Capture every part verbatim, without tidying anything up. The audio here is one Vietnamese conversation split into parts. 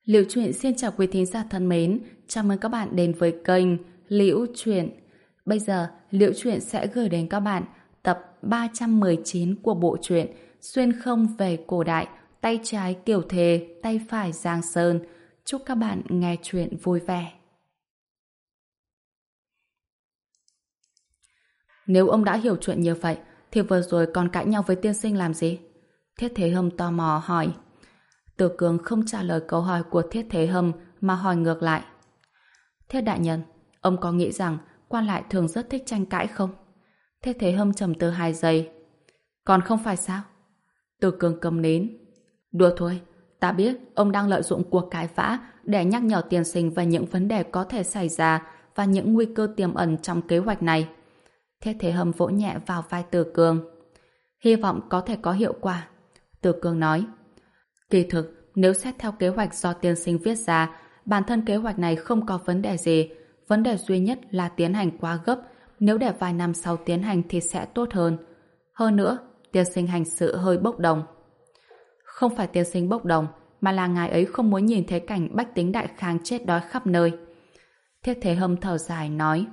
Liễu Chuyện xin chào quý thính giả thân mến, chào mừng các bạn đến với kênh Liễu Chuyện. Bây giờ, Liễu Chuyện sẽ gửi đến các bạn tập ba trăm mười chín của bộ truyện Xuyên không về cổ đại, tay trái Kiều Thề, tay phải Giang Sơn. Chúc các bạn nghe chuyện vui vẻ. Nếu ông đã hiểu chuyện như vậy, thì vừa rồi còn cãi nhau với tiên sinh làm gì? Thiết Thế Hâm tò mò hỏi. Từ Cường không trả lời câu hỏi của Thiết Thế Hâm mà hỏi ngược lại. Thiết đại nhân, ông có nghĩ rằng quan lại thường rất thích tranh cãi không? Thiết Thế Hâm trầm tư hai giây. Còn không phải sao? Từ Cường cầm nến. Đùa thôi, ta biết ông đang lợi dụng cuộc cãi vã để nhắc nhở tiên sinh về những vấn đề có thể xảy ra và những nguy cơ tiềm ẩn trong kế hoạch này. Thiết Thế Hâm vỗ nhẹ vào vai Từ Cường. Hy vọng có thể có hiệu quả. Từ Cường nói. Kỳ thực, nếu xét theo kế hoạch do tiên sinh viết ra, bản thân kế hoạch này không có vấn đề gì. Vấn đề duy nhất là tiến hành quá gấp. Nếu để vài năm sau tiến hành thì sẽ tốt hơn. Hơn nữa, tiên sinh hành sự hơi bốc đồng. Không phải tiên sinh bốc đồng, mà là ngài ấy không muốn nhìn thấy cảnh bách tính đại khang chết đói khắp nơi. Thiết Thế Hâm thở dài nói.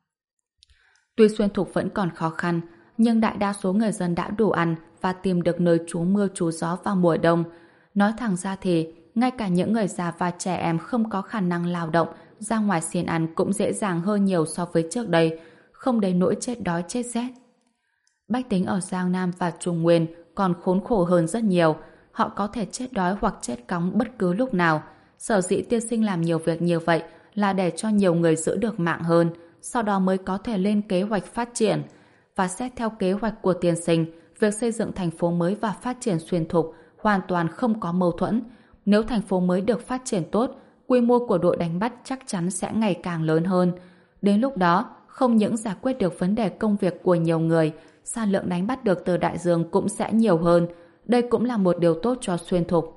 Tuy xuyên thục vẫn còn khó khăn, nhưng đại đa số người dân đã đủ ăn và tìm được nơi trú mưa trú gió vào mùa đông. Nói thẳng ra thì, ngay cả những người già và trẻ em không có khả năng lao động, ra ngoài xin ăn cũng dễ dàng hơn nhiều so với trước đây, không đến nỗi chết đói chết rét. Bách tính ở Giang Nam và Trung Nguyên còn khốn khổ hơn rất nhiều, họ có thể chết đói hoặc chết cóng bất cứ lúc nào. Sở dĩ tiên sinh làm nhiều việc như vậy là để cho nhiều người giữ được mạng hơn, sau đó mới có thể lên kế hoạch phát triển. Và xét theo kế hoạch của tiên sinh, việc xây dựng thành phố mới và phát triển xuyên thục hoàn toàn không có mâu thuẫn. Nếu thành phố mới được phát triển tốt, quy mô của đội đánh bắt chắc chắn sẽ ngày càng lớn hơn. Đến lúc đó, không những giải quyết được vấn đề công việc của nhiều người, sản lượng đánh bắt được từ đại dương cũng sẽ nhiều hơn. Đây cũng là một điều tốt cho xuyên thục.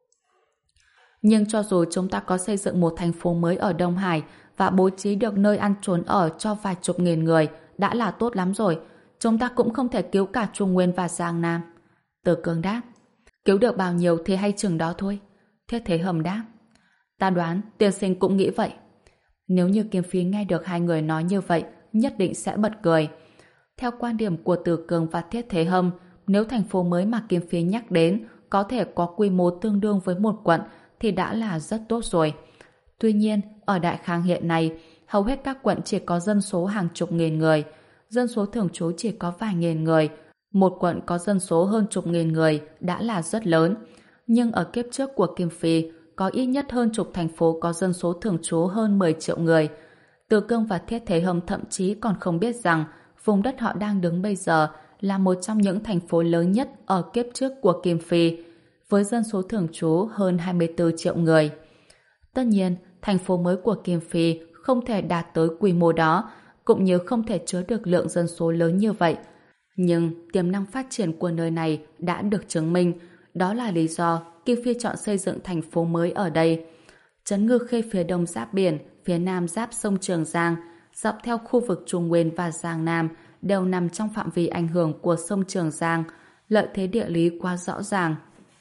Nhưng cho dù chúng ta có xây dựng một thành phố mới ở Đông Hải và bố trí được nơi ăn trốn ở cho vài chục nghìn người, đã là tốt lắm rồi. Chúng ta cũng không thể cứu cả Trung Nguyên và Giang Nam. Từ Cường đáp. Cứu được bao nhiêu thì hay chừng đó thôi. Thiết Thế Hâm đáp. Ta đoán tiên sinh cũng nghĩ vậy. Nếu như Kiếm Phi nghe được hai người nói như vậy, nhất định sẽ bật cười. Theo quan điểm của Từ Cường và Thiết Thế Hâm, nếu thành phố mới mà Kiếm Phi nhắc đến có thể có quy mô tương đương với một quận thì đã là rất tốt rồi. Tuy nhiên, ở Đại Khang hiện nay, hầu hết các quận chỉ có dân số hàng chục nghìn người, dân số thường trú chỉ có vài nghìn người. Một quận có dân số hơn chục nghìn người đã là rất lớn. Nhưng ở kiếp trước của Kim Phi, có ít nhất hơn chục thành phố có dân số thường trú hơn mười triệu người. Từ Cương và Thiết Thế Hâm thậm chí còn không biết rằng vùng đất họ đang đứng bây giờ là một trong những thành phố lớn nhất ở kiếp trước của Kim Phi, với dân số thường trú hơn hai mươi tư triệu người. Tất nhiên, thành phố mới của Kim Phi không thể đạt tới quy mô đó, cũng như không thể chứa được lượng dân số lớn như vậy. Nhưng tiềm năng phát triển của nơi này đã được chứng minh. Đó là lý do Kim Phi chọn xây dựng thành phố mới ở đây. Trấn Ngư Khê phía đông giáp biển, phía nam giáp sông Trường Giang, dọc theo khu vực Trung Nguyên và Giang Nam đều nằm trong phạm vi ảnh hưởng của sông Trường Giang, lợi thế địa lý quá rõ ràng.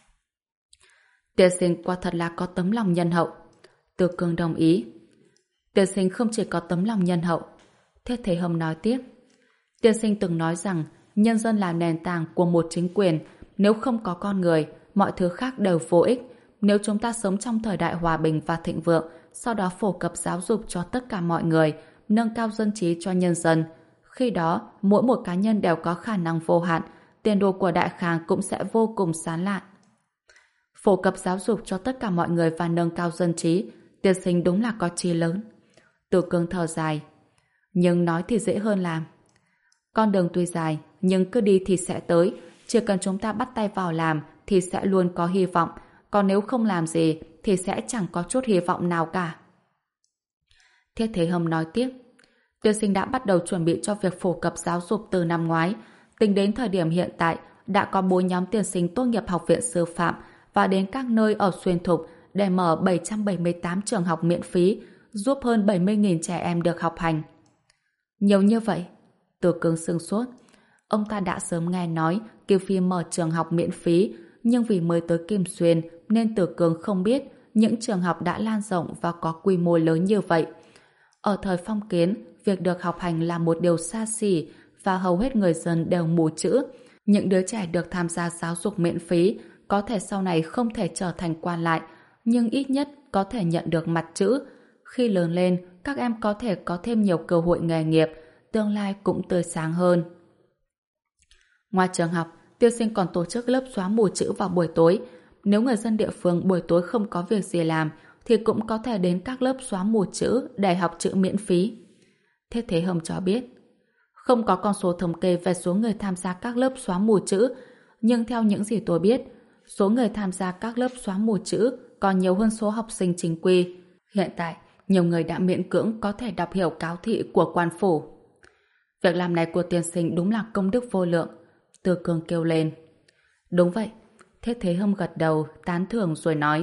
Tiên sinh quả thật là có tấm lòng nhân hậu. Từ Cường đồng ý. Tiên sinh không chỉ có tấm lòng nhân hậu. Thiết Thế Hâm nói tiếp. Tiên sinh từng nói rằng nhân dân là nền tảng của một chính quyền. Nếu không có con người, mọi thứ khác đều vô ích. Nếu chúng ta sống trong thời đại hòa bình và thịnh vượng, sau đó phổ cập giáo dục cho tất cả mọi người, nâng cao dân trí cho nhân dân, khi đó mỗi một cá nhân đều có khả năng vô hạn, tiền đồ của Đại Khang cũng sẽ vô cùng sáng lạn. Phổ cập giáo dục cho tất cả mọi người và nâng cao dân trí, tiên sinh đúng là có chí lớn. Từ Cương thở dài. Nhưng nói thì dễ hơn làm. Con đường tuy dài, nhưng cứ đi thì sẽ tới. Chỉ cần chúng ta bắt tay vào làm thì sẽ luôn có hy vọng. Còn nếu không làm gì thì sẽ chẳng có chút hy vọng nào cả. Thiết Thế Hâm nói tiếp. Tiên sinh đã bắt đầu chuẩn bị cho việc phổ cập giáo dục từ năm ngoái. Tính đến thời điểm hiện tại, đã có bốn nhóm tiên sinh tốt nghiệp học viện sư phạm và đến các nơi ở xuyên thục để mở bảy trăm bảy mươi tám trường học miễn phí, giúp hơn bảy mươi nghìn trẻ em được học hành. Nhiều như vậy? Từ Cương sửng sốt. Ông ta đã sớm nghe nói Kim Phi mở trường học miễn phí, nhưng vì mới tới Kim Xuyên nên Từ Cương không biết những trường học đã lan rộng và có quy mô lớn như vậy. Ở thời phong kiến, việc được học hành là một điều xa xỉ và hầu hết người dân đều mù chữ. Những đứa trẻ được tham gia giáo dục miễn phí có thể sau này không thể trở thành quan lại, nhưng ít nhất có thể nhận được mặt chữ. Khi lớn lên, các em có thể có thêm nhiều cơ hội nghề nghiệp, tương lai cũng tươi sáng hơn. Ngoài trường học, Tiêu Sinh còn tổ chức lớp xóa mù chữ vào buổi tối. Nếu người dân địa phương buổi tối không có việc gì làm, thì cũng có thể đến các lớp xóa mù chữ để học chữ miễn phí. Thiết Thế Hâm cho biết, không có con số thống kê về số người tham gia các lớp xóa mù chữ, nhưng theo những gì tôi biết, số người tham gia các lớp xóa mù chữ còn nhiều hơn số học sinh chính quy. Hiện tại, nhiều người đã miễn cưỡng có thể đọc hiểu cáo thị của quan phủ. Việc làm này của tiên sinh đúng là công đức vô lượng. Từ Cương kêu lên. Đúng vậy. Thiết Thế Hâm gật đầu, tán thưởng rồi nói.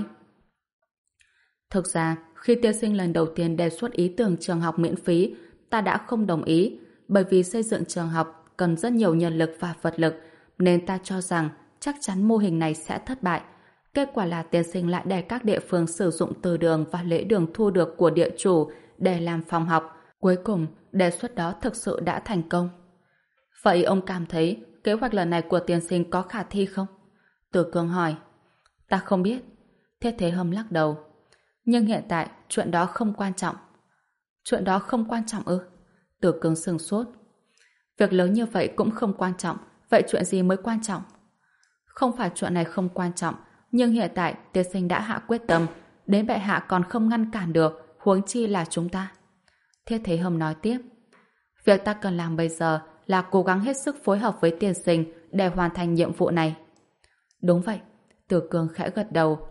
Thực ra, khi tiên sinh lần đầu tiên đề xuất ý tưởng trường học miễn phí, ta đã không đồng ý, bởi vì xây dựng trường học cần rất nhiều nhân lực và vật lực, nên ta cho rằng chắc chắn mô hình này sẽ thất bại. Kết quả là tiên sinh lại để các địa phương sử dụng từ đường và lễ đường thu được của địa chủ để làm phòng học. Cuối cùng, đề xuất đó thực sự đã thành công. Vậy ông cảm thấy kế hoạch lần này của tiên sinh có khả thi không? Từ Cương hỏi. Ta không biết. Thiết Thế Hâm lắc đầu. Nhưng hiện tại, chuyện đó không quan trọng. Chuyện đó không quan trọng ư? Từ Cương sửng sốt. Việc lớn như vậy cũng không quan trọng. Vậy chuyện gì mới quan trọng? Không phải chuyện này không quan trọng, nhưng hiện tại tiên sinh đã hạ quyết tâm, đến bệ hạ còn không ngăn cản được, huống chi là chúng ta. Thiết Thế Hâm nói tiếp. Việc ta cần làm bây giờ là cố gắng hết sức phối hợp với tiên sinh để hoàn thành nhiệm vụ này. Đúng vậy. Từ Cương khẽ gật đầu.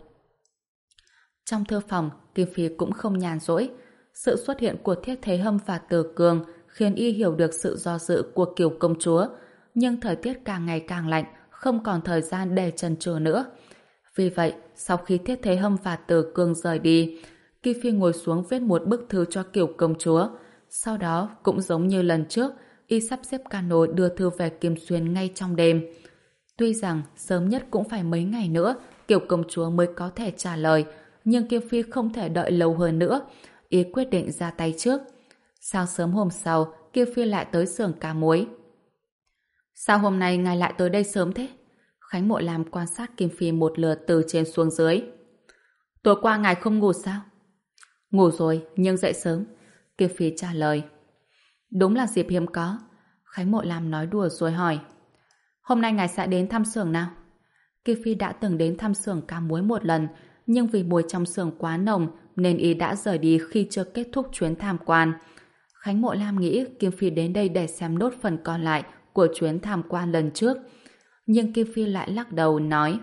Trong thư phòng, Kim Phi cũng không nhàn rỗi. Sự xuất hiện của Thiết Thế Hâm và Từ Cương khiến y hiểu được sự do dự của Kiều công chúa. Nhưng thời tiết càng ngày càng lạnh, không còn thời gian để chần chừ nữa. Vì vậy, sau khi Thiết Thế Hâm và Từ Cương rời đi, Kim Phi ngồi xuống viết một bức thư cho Kiều công chúa. Sau đó, cũng giống như lần trước, y sắp xếp cano đưa thư về Kim Xuyên ngay trong đêm. Tuy rằng sớm nhất cũng phải mấy ngày nữa Kiều công chúa mới có thể trả lời, nhưng Kim Phi không thể đợi lâu hơn nữa. Y quyết định ra tay trước. Sáng sớm hôm sau, Kim Phi lại tới xưởng cá muối. Sao hôm nay ngài lại tới đây sớm thế? Khánh Mộ Lam quan sát Kim Phi một lượt từ trên xuống dưới. Tối qua ngài không ngủ sao? Ngủ rồi, nhưng dậy sớm. Kim Phi trả lời. Đúng là dịp hiếm có. Khánh Mộ Lam nói đùa rồi hỏi. Hôm nay ngài sẽ đến thăm xưởng nào? Kim Phi đã từng đến thăm xưởng cá muối một lần, nhưng vì mùi trong xưởng quá nồng nên y đã rời đi khi chưa kết thúc chuyến tham quan. Khánh Mộ Lam nghĩ Kim Phi đến đây để xem nốt phần còn lại của chuyến tham quan lần trước. Nhưng Kim Phi lại lắc đầu nói: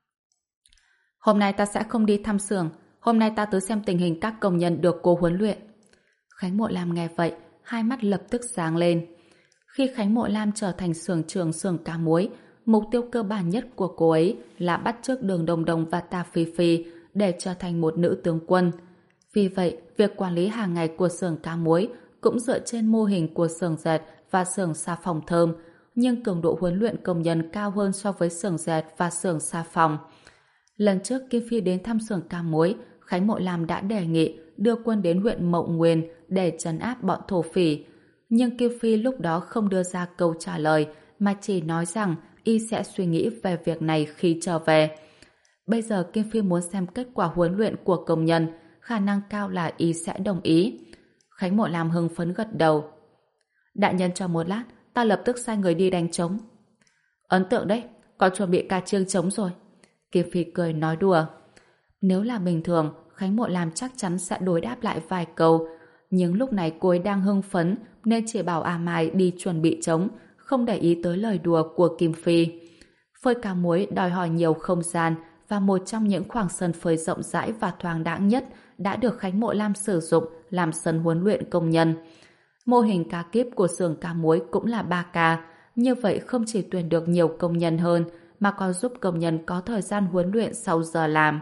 Hôm nay ta sẽ không đi thăm xưởng, hôm nay ta tới xem tình hình các công nhân được cô huấn luyện. Khánh Mộ Lam nghe vậy, hai mắt lập tức sáng lên. Khi Khánh Mộ Lam trở thành xưởng trưởng xưởng cá muối, mục tiêu cơ bản nhất của cô ấy là bắt chước Đường Đồng Đồng và Tà Phi Phi để trở thành một nữ tướng quân. Vì vậy, việc quản lý hàng ngày của xưởng cá muối cũng dựa trên mô hình của xưởng dệt và xưởng xà phòng thơm, nhưng cường độ huấn luyện công nhân cao hơn so với xưởng dệt và xưởng xà phòng. Lần trước Kim Phi đến thăm xưởng cá muối, Khánh Mộ Lam đã đề nghị đưa quân đến huyện Mậu Nguyên để trấn áp bọn thổ phỉ. Nhưng Kim Phi lúc đó không đưa ra câu trả lời, mà chỉ nói rằng y sẽ suy nghĩ về việc này khi trở về. Bây giờ Kim Phi muốn xem kết quả huấn luyện của công nhân, khả năng cao là y sẽ đồng ý. Khánh Mộ Lam hưng phấn gật đầu. Đại nhân cho một lát, ta lập tức sai người đi đánh trống. Ấn tượng đấy, có chuẩn bị ca chiêng trống rồi. Kim Phi cười nói đùa. Nếu là bình thường, Khánh Mộ Lam chắc chắn sẽ đối đáp lại vài câu, nhưng lúc này cô ấy đang hưng phấn nên chỉ bảo A Mai đi chuẩn bị trống, không để ý tới lời đùa của Kim Phi. Phơi cá muối đòi hỏi nhiều không gian, và một trong những khoảng sân phơi rộng rãi và thoáng đãng nhất đã được Khánh Mộ Lam sử dụng làm sân huấn luyện công nhân. Mô hình ca kíp của xưởng cá muối cũng là ba ca, như vậy không chỉ tuyển được nhiều công nhân hơn mà còn giúp công nhân có thời gian huấn luyện sau giờ làm.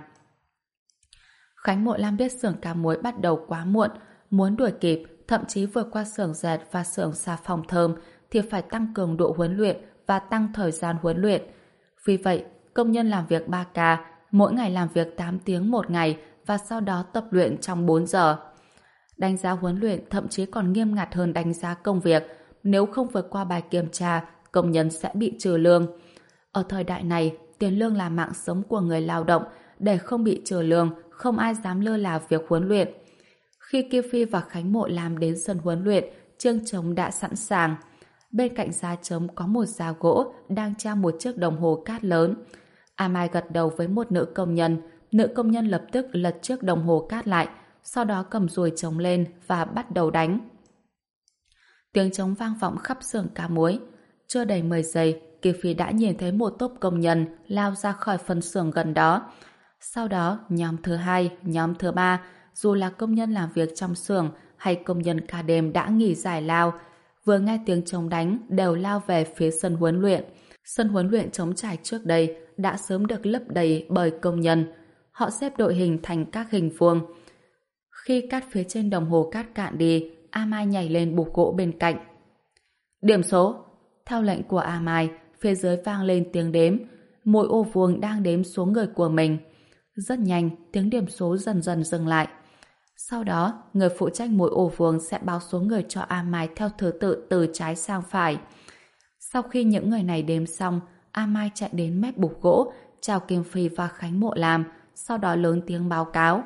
Khánh Mộ Lam biết xưởng cá muối bắt đầu quá muộn, muốn đuổi kịp, thậm chí vượt qua xưởng dệt và xưởng xà phòng thơm thì phải tăng cường độ huấn luyện và tăng thời gian huấn luyện. Vì vậy, công nhân làm việc ba ca, mỗi ngày làm việc tám tiếng một ngày và sau đó tập luyện trong bốn giờ. Đánh giá huấn luyện thậm chí còn nghiêm ngặt hơn đánh giá công việc. Nếu không vượt qua bài kiểm tra, công nhân sẽ bị trừ lương. Ở thời đại này, tiền lương là mạng sống của người lao động. Để không bị trừ lương, không ai dám lơ là việc huấn luyện. Khi Kim Phi và Khánh Mộ Lam đến sân huấn luyện, chương trống đã sẵn sàng. Bên cạnh giá trống có một giá gỗ đang treo một chiếc đồng hồ cát lớn. A Mai gật đầu với một nữ công nhân. Nữ công nhân lập tức lật chiếc đồng hồ cát lại, sau đó cầm dùi trống lên và bắt đầu đánh. Tiếng trống vang vọng khắp xưởng cá muối. Chưa đầy mười giây, Kim Phi đã nhìn thấy một tốp công nhân lao ra khỏi phân xưởng gần đó. Sau đó, nhóm thứ hai, nhóm thứ ba, dù là công nhân làm việc trong xưởng hay công nhân ca đêm đã nghỉ giải lao, vừa nghe tiếng trống đánh đều lao về phía sân huấn luyện. Sân huấn luyện trống trải trước đây đã sớm được lấp đầy bởi công nhân. Họ xếp đội hình thành các hình vuông. Khi cát phía trên đồng hồ cát cạn đi, A Mai nhảy lên bục gỗ bên cạnh. Điểm số. Theo lệnh của A Mai, phía dưới vang lên tiếng đếm. Mỗi ô vuông đang đếm số người của mình. Rất nhanh, tiếng điểm số dần dần dừng lại. Sau đó, người phụ trách mỗi ô vuông sẽ báo số người cho A Mai theo thứ tự từ trái sang phải. Sau khi những người này đếm xong, A Mai chạy đến mép bục gỗ, chào Kim Phi và Khánh Mộ Lam, sau đó lớn tiếng báo cáo.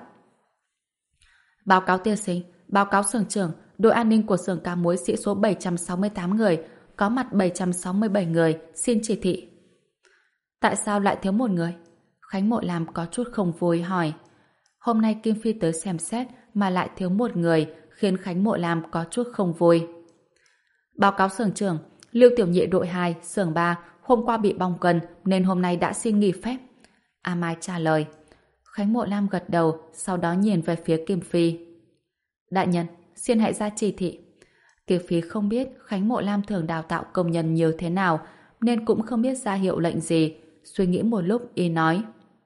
Báo cáo tiên sinh, báo cáo xưởng trưởng, đội an ninh của xưởng cá muối sĩ số bảy trăm sáu mươi tám người, có mặt bảy trăm sáu mươi bảy người, xin chỉ thị. Tại sao lại thiếu một người? Khánh Mộ Lam có chút không vui hỏi. Hôm nay Kim Phi tới xem xét mà lại thiếu một người, khiến Khánh Mộ Lam có chút không vui. Báo cáo xưởng trưởng, Lưu Tiểu Nhị đội hai, xưởng ba, hôm qua bị bong gân nên hôm nay đã xin nghỉ phép. A Mai trả lời. Khánh Mộ Lam gật đầu, sau đó nhìn về phía Kim Phi. Đại nhân, xin hãy ra chỉ thị. Kim Phi không biết Khánh Mộ Lam thường đào tạo công nhân như thế nào, nên cũng không biết ra hiệu lệnh gì. Suy nghĩ một lúc, y nói.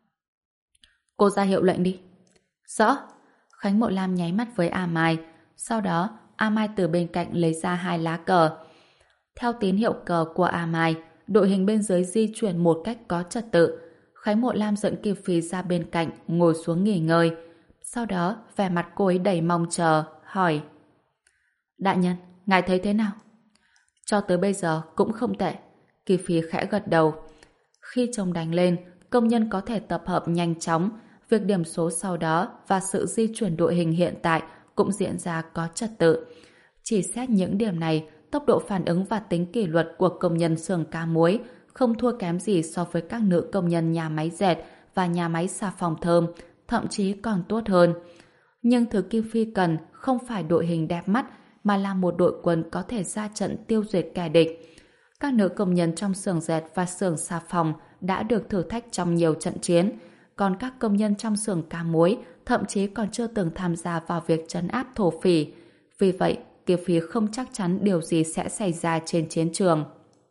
Cô ra hiệu lệnh đi. Rõ. Khánh Mộ Lam nháy mắt với A Mai. Sau đó, A Mai từ bên cạnh lấy ra hai lá cờ. Theo tín hiệu cờ của A Mai, đội hình bên dưới di chuyển một cách có trật tự. Khánh Mộ Lam dẫn Kim Phi ra bên cạnh, ngồi xuống nghỉ ngơi. Sau đó, vẻ mặt cô ấy đầy mong chờ, hỏi. Đại nhân, ngài thấy thế nào? Cho tới bây giờ cũng không tệ. Kim Phi khẽ gật đầu. Khi trống đánh lên, công nhân có thể tập hợp nhanh chóng. Việc điểm số sau đó và sự di chuyển đội hình hiện tại cũng diễn ra có trật tự. Chỉ xét những điểm này, tốc độ phản ứng và tính kỷ luật của công nhân xưởng cá muối không thua kém gì so với các nữ công nhân nhà máy dệt và nhà máy xà phòng thơm, thậm chí còn tốt hơn. Nhưng thứ Kim Phi cần không phải đội hình đẹp mắt, mà là một đội quân có thể ra trận tiêu diệt kẻ địch. Các nữ công nhân trong xưởng dệt và xưởng xà phòng đã được thử thách trong nhiều trận chiến, còn các công nhân trong xưởng cá muối thậm chí còn chưa từng tham gia vào việc trấn áp thổ phỉ. Vì vậy, Kim Phi không chắc chắn điều gì sẽ xảy ra trên chiến trường.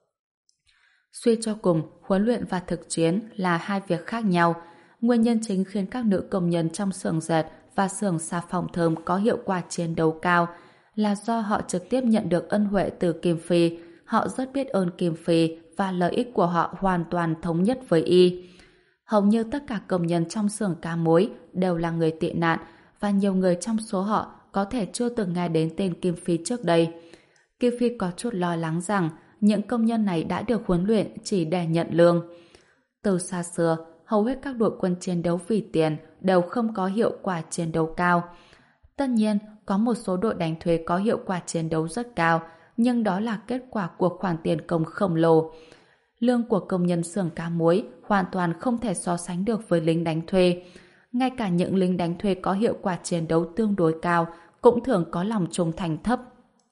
Suy cho cùng, huấn luyện và thực chiến là hai việc khác nhau. Nguyên nhân chính khiến các nữ công nhân trong xưởng dệt và xưởng xà phòng thơm có hiệu quả chiến đấu cao là do họ trực tiếp nhận được ân huệ từ Kim Phi. Họ rất biết ơn Kim Phi và lợi ích của họ hoàn toàn thống nhất với y. Hầu như tất cả công nhân trong xưởng cá muối đều là người tị nạn, và nhiều người trong số họ có thể chưa từng nghe đến tên Kim Phi trước đây. Kim Phi có chút lo lắng rằng những công nhân này đã được huấn luyện chỉ để nhận lương. Từ xa xưa, hầu hết các đội quân chiến đấu vì tiền đều không có hiệu quả chiến đấu cao. Tất nhiên, có một số đội đánh thuê có hiệu quả chiến đấu rất cao, nhưng đó là kết quả của khoản tiền công khổng lồ. Lương của công nhân xưởng cá muối hoàn toàn không thể so sánh được với lính đánh thuê. Ngay cả những lính đánh thuê có hiệu quả chiến đấu tương đối cao cũng thường có lòng trung thành thấp.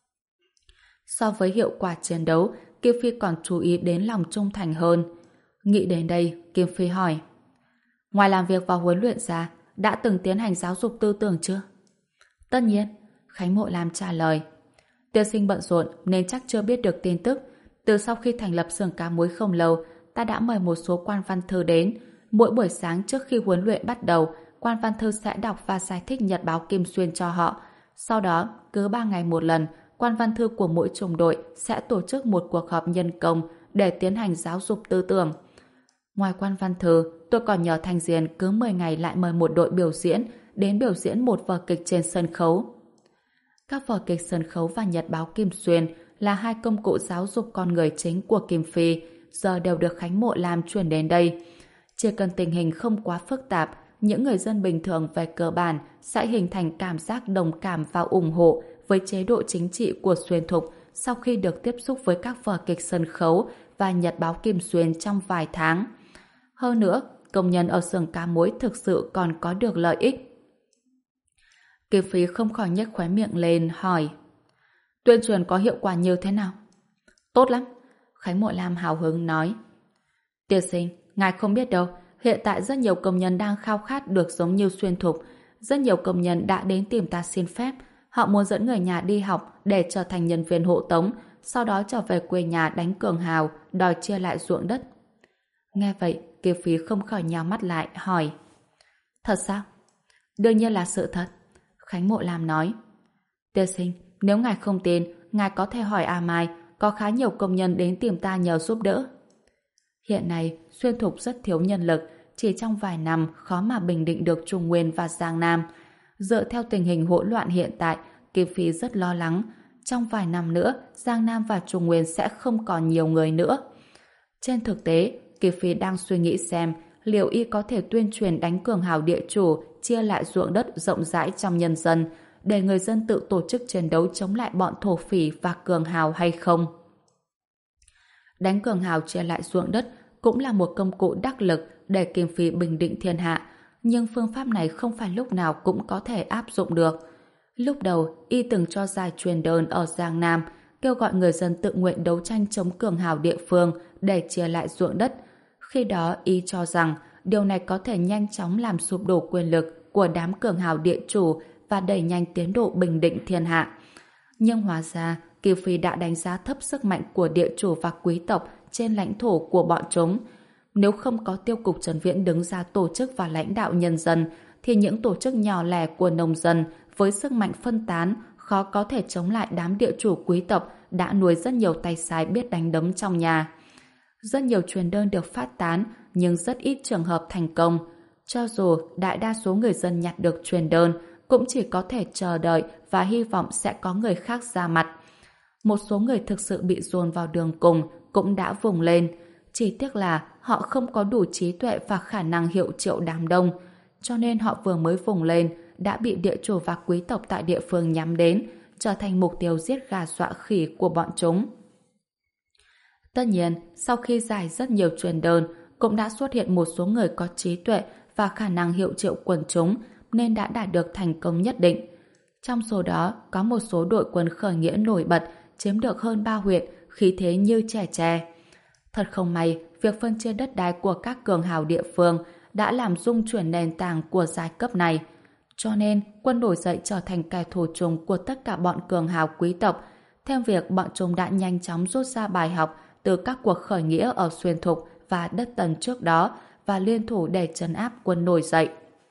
So với hiệu quả chiến đấu, Kim Phi còn chú ý đến lòng trung thành hơn. Nghĩ đến đây, Kim Phi hỏi. Ngoài làm việc và huấn luyện ra, đã từng tiến hành giáo dục tư tưởng chưa? Tất nhiên, Khánh Mộ Lam trả lời. Tiên sinh bận rộn nên chắc chưa biết được tin tức. Từ sau khi thành lập xưởng cá muối không lâu, ta đã mời một số quan văn thư đến. Mỗi buổi sáng trước khi huấn luyện bắt đầu, quan văn thư sẽ đọc và giải thích nhật báo Kim Xuyên cho họ. Sau đó, cứ ba ngày một lần, quan văn thư của mỗi chủng đội sẽ tổ chức một cuộc họp nhân công để tiến hành giáo dục tư tưởng. Ngoài quan văn thư, tôi còn nhờ Thanh Diên cứ mười ngày lại mời một đội biểu diễn, đến biểu diễn một vở kịch trên sân khấu. Các vở kịch sân khấu và nhật báo Kim Xuyên là hai công cụ giáo dục con người chính của Kim Phi, giờ đều được Khánh Mộ Lam chuyển đến đây. Chỉ cần tình hình không quá phức tạp, những người dân bình thường về cơ bản sẽ hình thành cảm giác đồng cảm và ủng hộ với chế độ chính trị của Xuyên Thục sau khi được tiếp xúc với các vở kịch sân khấu và nhật báo Kim Xuyên trong vài tháng. Hơn nữa, công nhân ở xưởng cá muối thực sự còn có được lợi ích. Kim Phi không khỏi nhếch khóe miệng lên hỏi: tuyên truyền có hiệu quả như thế nào? Tốt lắm, Khánh Mộ Lam hào hứng nói. Tiên sinh, ngài không biết đâu, hiện tại rất nhiều công nhân đang khao khát được giống như Xuyên Thục. Rất nhiều công nhân đã đến tìm ta xin phép. Họ muốn dẫn người nhà đi học để trở thành nhân viên hộ tống, sau đó trở về quê nhà đánh cường hào, đòi chia lại ruộng đất. Nghe vậy, Kim Phi không khỏi nhào mắt lại, hỏi: thật sao? Đương nhiên là sự thật, Khánh Mộ Lam nói. Tiên sinh, nếu ngài không tin, ngài có thể hỏi A Mai, có khá nhiều công nhân đến tìm ta nhờ giúp đỡ. Hiện nay, Xuyên Thục rất thiếu nhân lực, chỉ trong vài năm khó mà bình định được Trung Nguyên và Giang Nam. Dựa theo tình hình hỗn loạn hiện tại, Kim Phi rất lo lắng. Trong vài năm nữa, Giang Nam và Trung Nguyên sẽ không còn nhiều người nữa. Trên thực tế, Kim Phi đang suy nghĩ xem liệu y có thể tuyên truyền đánh cường hào địa chủ chia lại ruộng đất rộng rãi trong nhân dân để người dân tự tổ chức chiến đấu chống lại bọn thổ phỉ và cường hào hay không. Đánh cường hào chia lại ruộng đất cũng là một công cụ đắc lực để Kim Phi bình định thiên hạ, nhưng phương pháp này không phải lúc nào cũng có thể áp dụng được. Lúc đầu, y từng cho giải truyền đơn ở Giang Nam, kêu gọi người dân tự nguyện đấu tranh chống cường hào địa phương để chia lại ruộng đất. Khi đó, y cho rằng điều này có thể nhanh chóng làm sụp đổ quyền lực của đám cường hào địa chủ và đẩy nhanh tiến độ bình định thiên hạ. Nhưng hóa ra, Kim Phi đã đánh giá thấp sức mạnh của địa chủ và quý tộc trên lãnh thổ của bọn chúng. Nếu không có Tiêu cục Trần Viễn đứng ra tổ chức và lãnh đạo nhân dân, thì những tổ chức nhỏ lẻ của nông dân với sức mạnh phân tán khó có thể chống lại đám địa chủ quý tộc đã nuôi rất nhiều tay sai biết đánh đấm trong nhà. Rất nhiều truyền đơn được phát tán, nhưng rất ít trường hợp thành công. Cho dù đại đa số người dân nhặt được truyền đơn, cũng chỉ có thể chờ đợi và hy vọng sẽ có người khác ra mặt. Một số người thực sự bị dồn vào đường cùng cũng đã vùng lên. Chỉ tiếc là họ không có đủ trí tuệ và khả năng hiệu triệu đám đông, cho nên họ vừa mới vùng lên đã bị địa chủ và quý tộc tại địa phương nhắm đến, trở thành mục tiêu giết gà dọa khỉ của bọn chúng. Tất nhiên, sau khi giải rất nhiều truyền đơn, cũng đã xuất hiện một số người có trí tuệ và khả năng hiệu triệu quần chúng, nên đã đạt được thành công nhất định. Trong số đó, có một số đội quân khởi nghĩa nổi bật, chiếm được hơn ba huyện, khí thế như trẻ tre. Thật không may, việc phân chia đất đai của các cường hào địa phương đã làm rung chuyển nền tảng của giai cấp này. Cho nên, quân nổi dậy trở thành kẻ thù chung của tất cả bọn cường hào quý tộc. Theo việc bọn chúng đã nhanh chóng rút ra bài học từ các cuộc khởi nghĩa ở Xuyên Thục và đất Tần trước đó và liên thủ để trấn áp quân nổi dậy.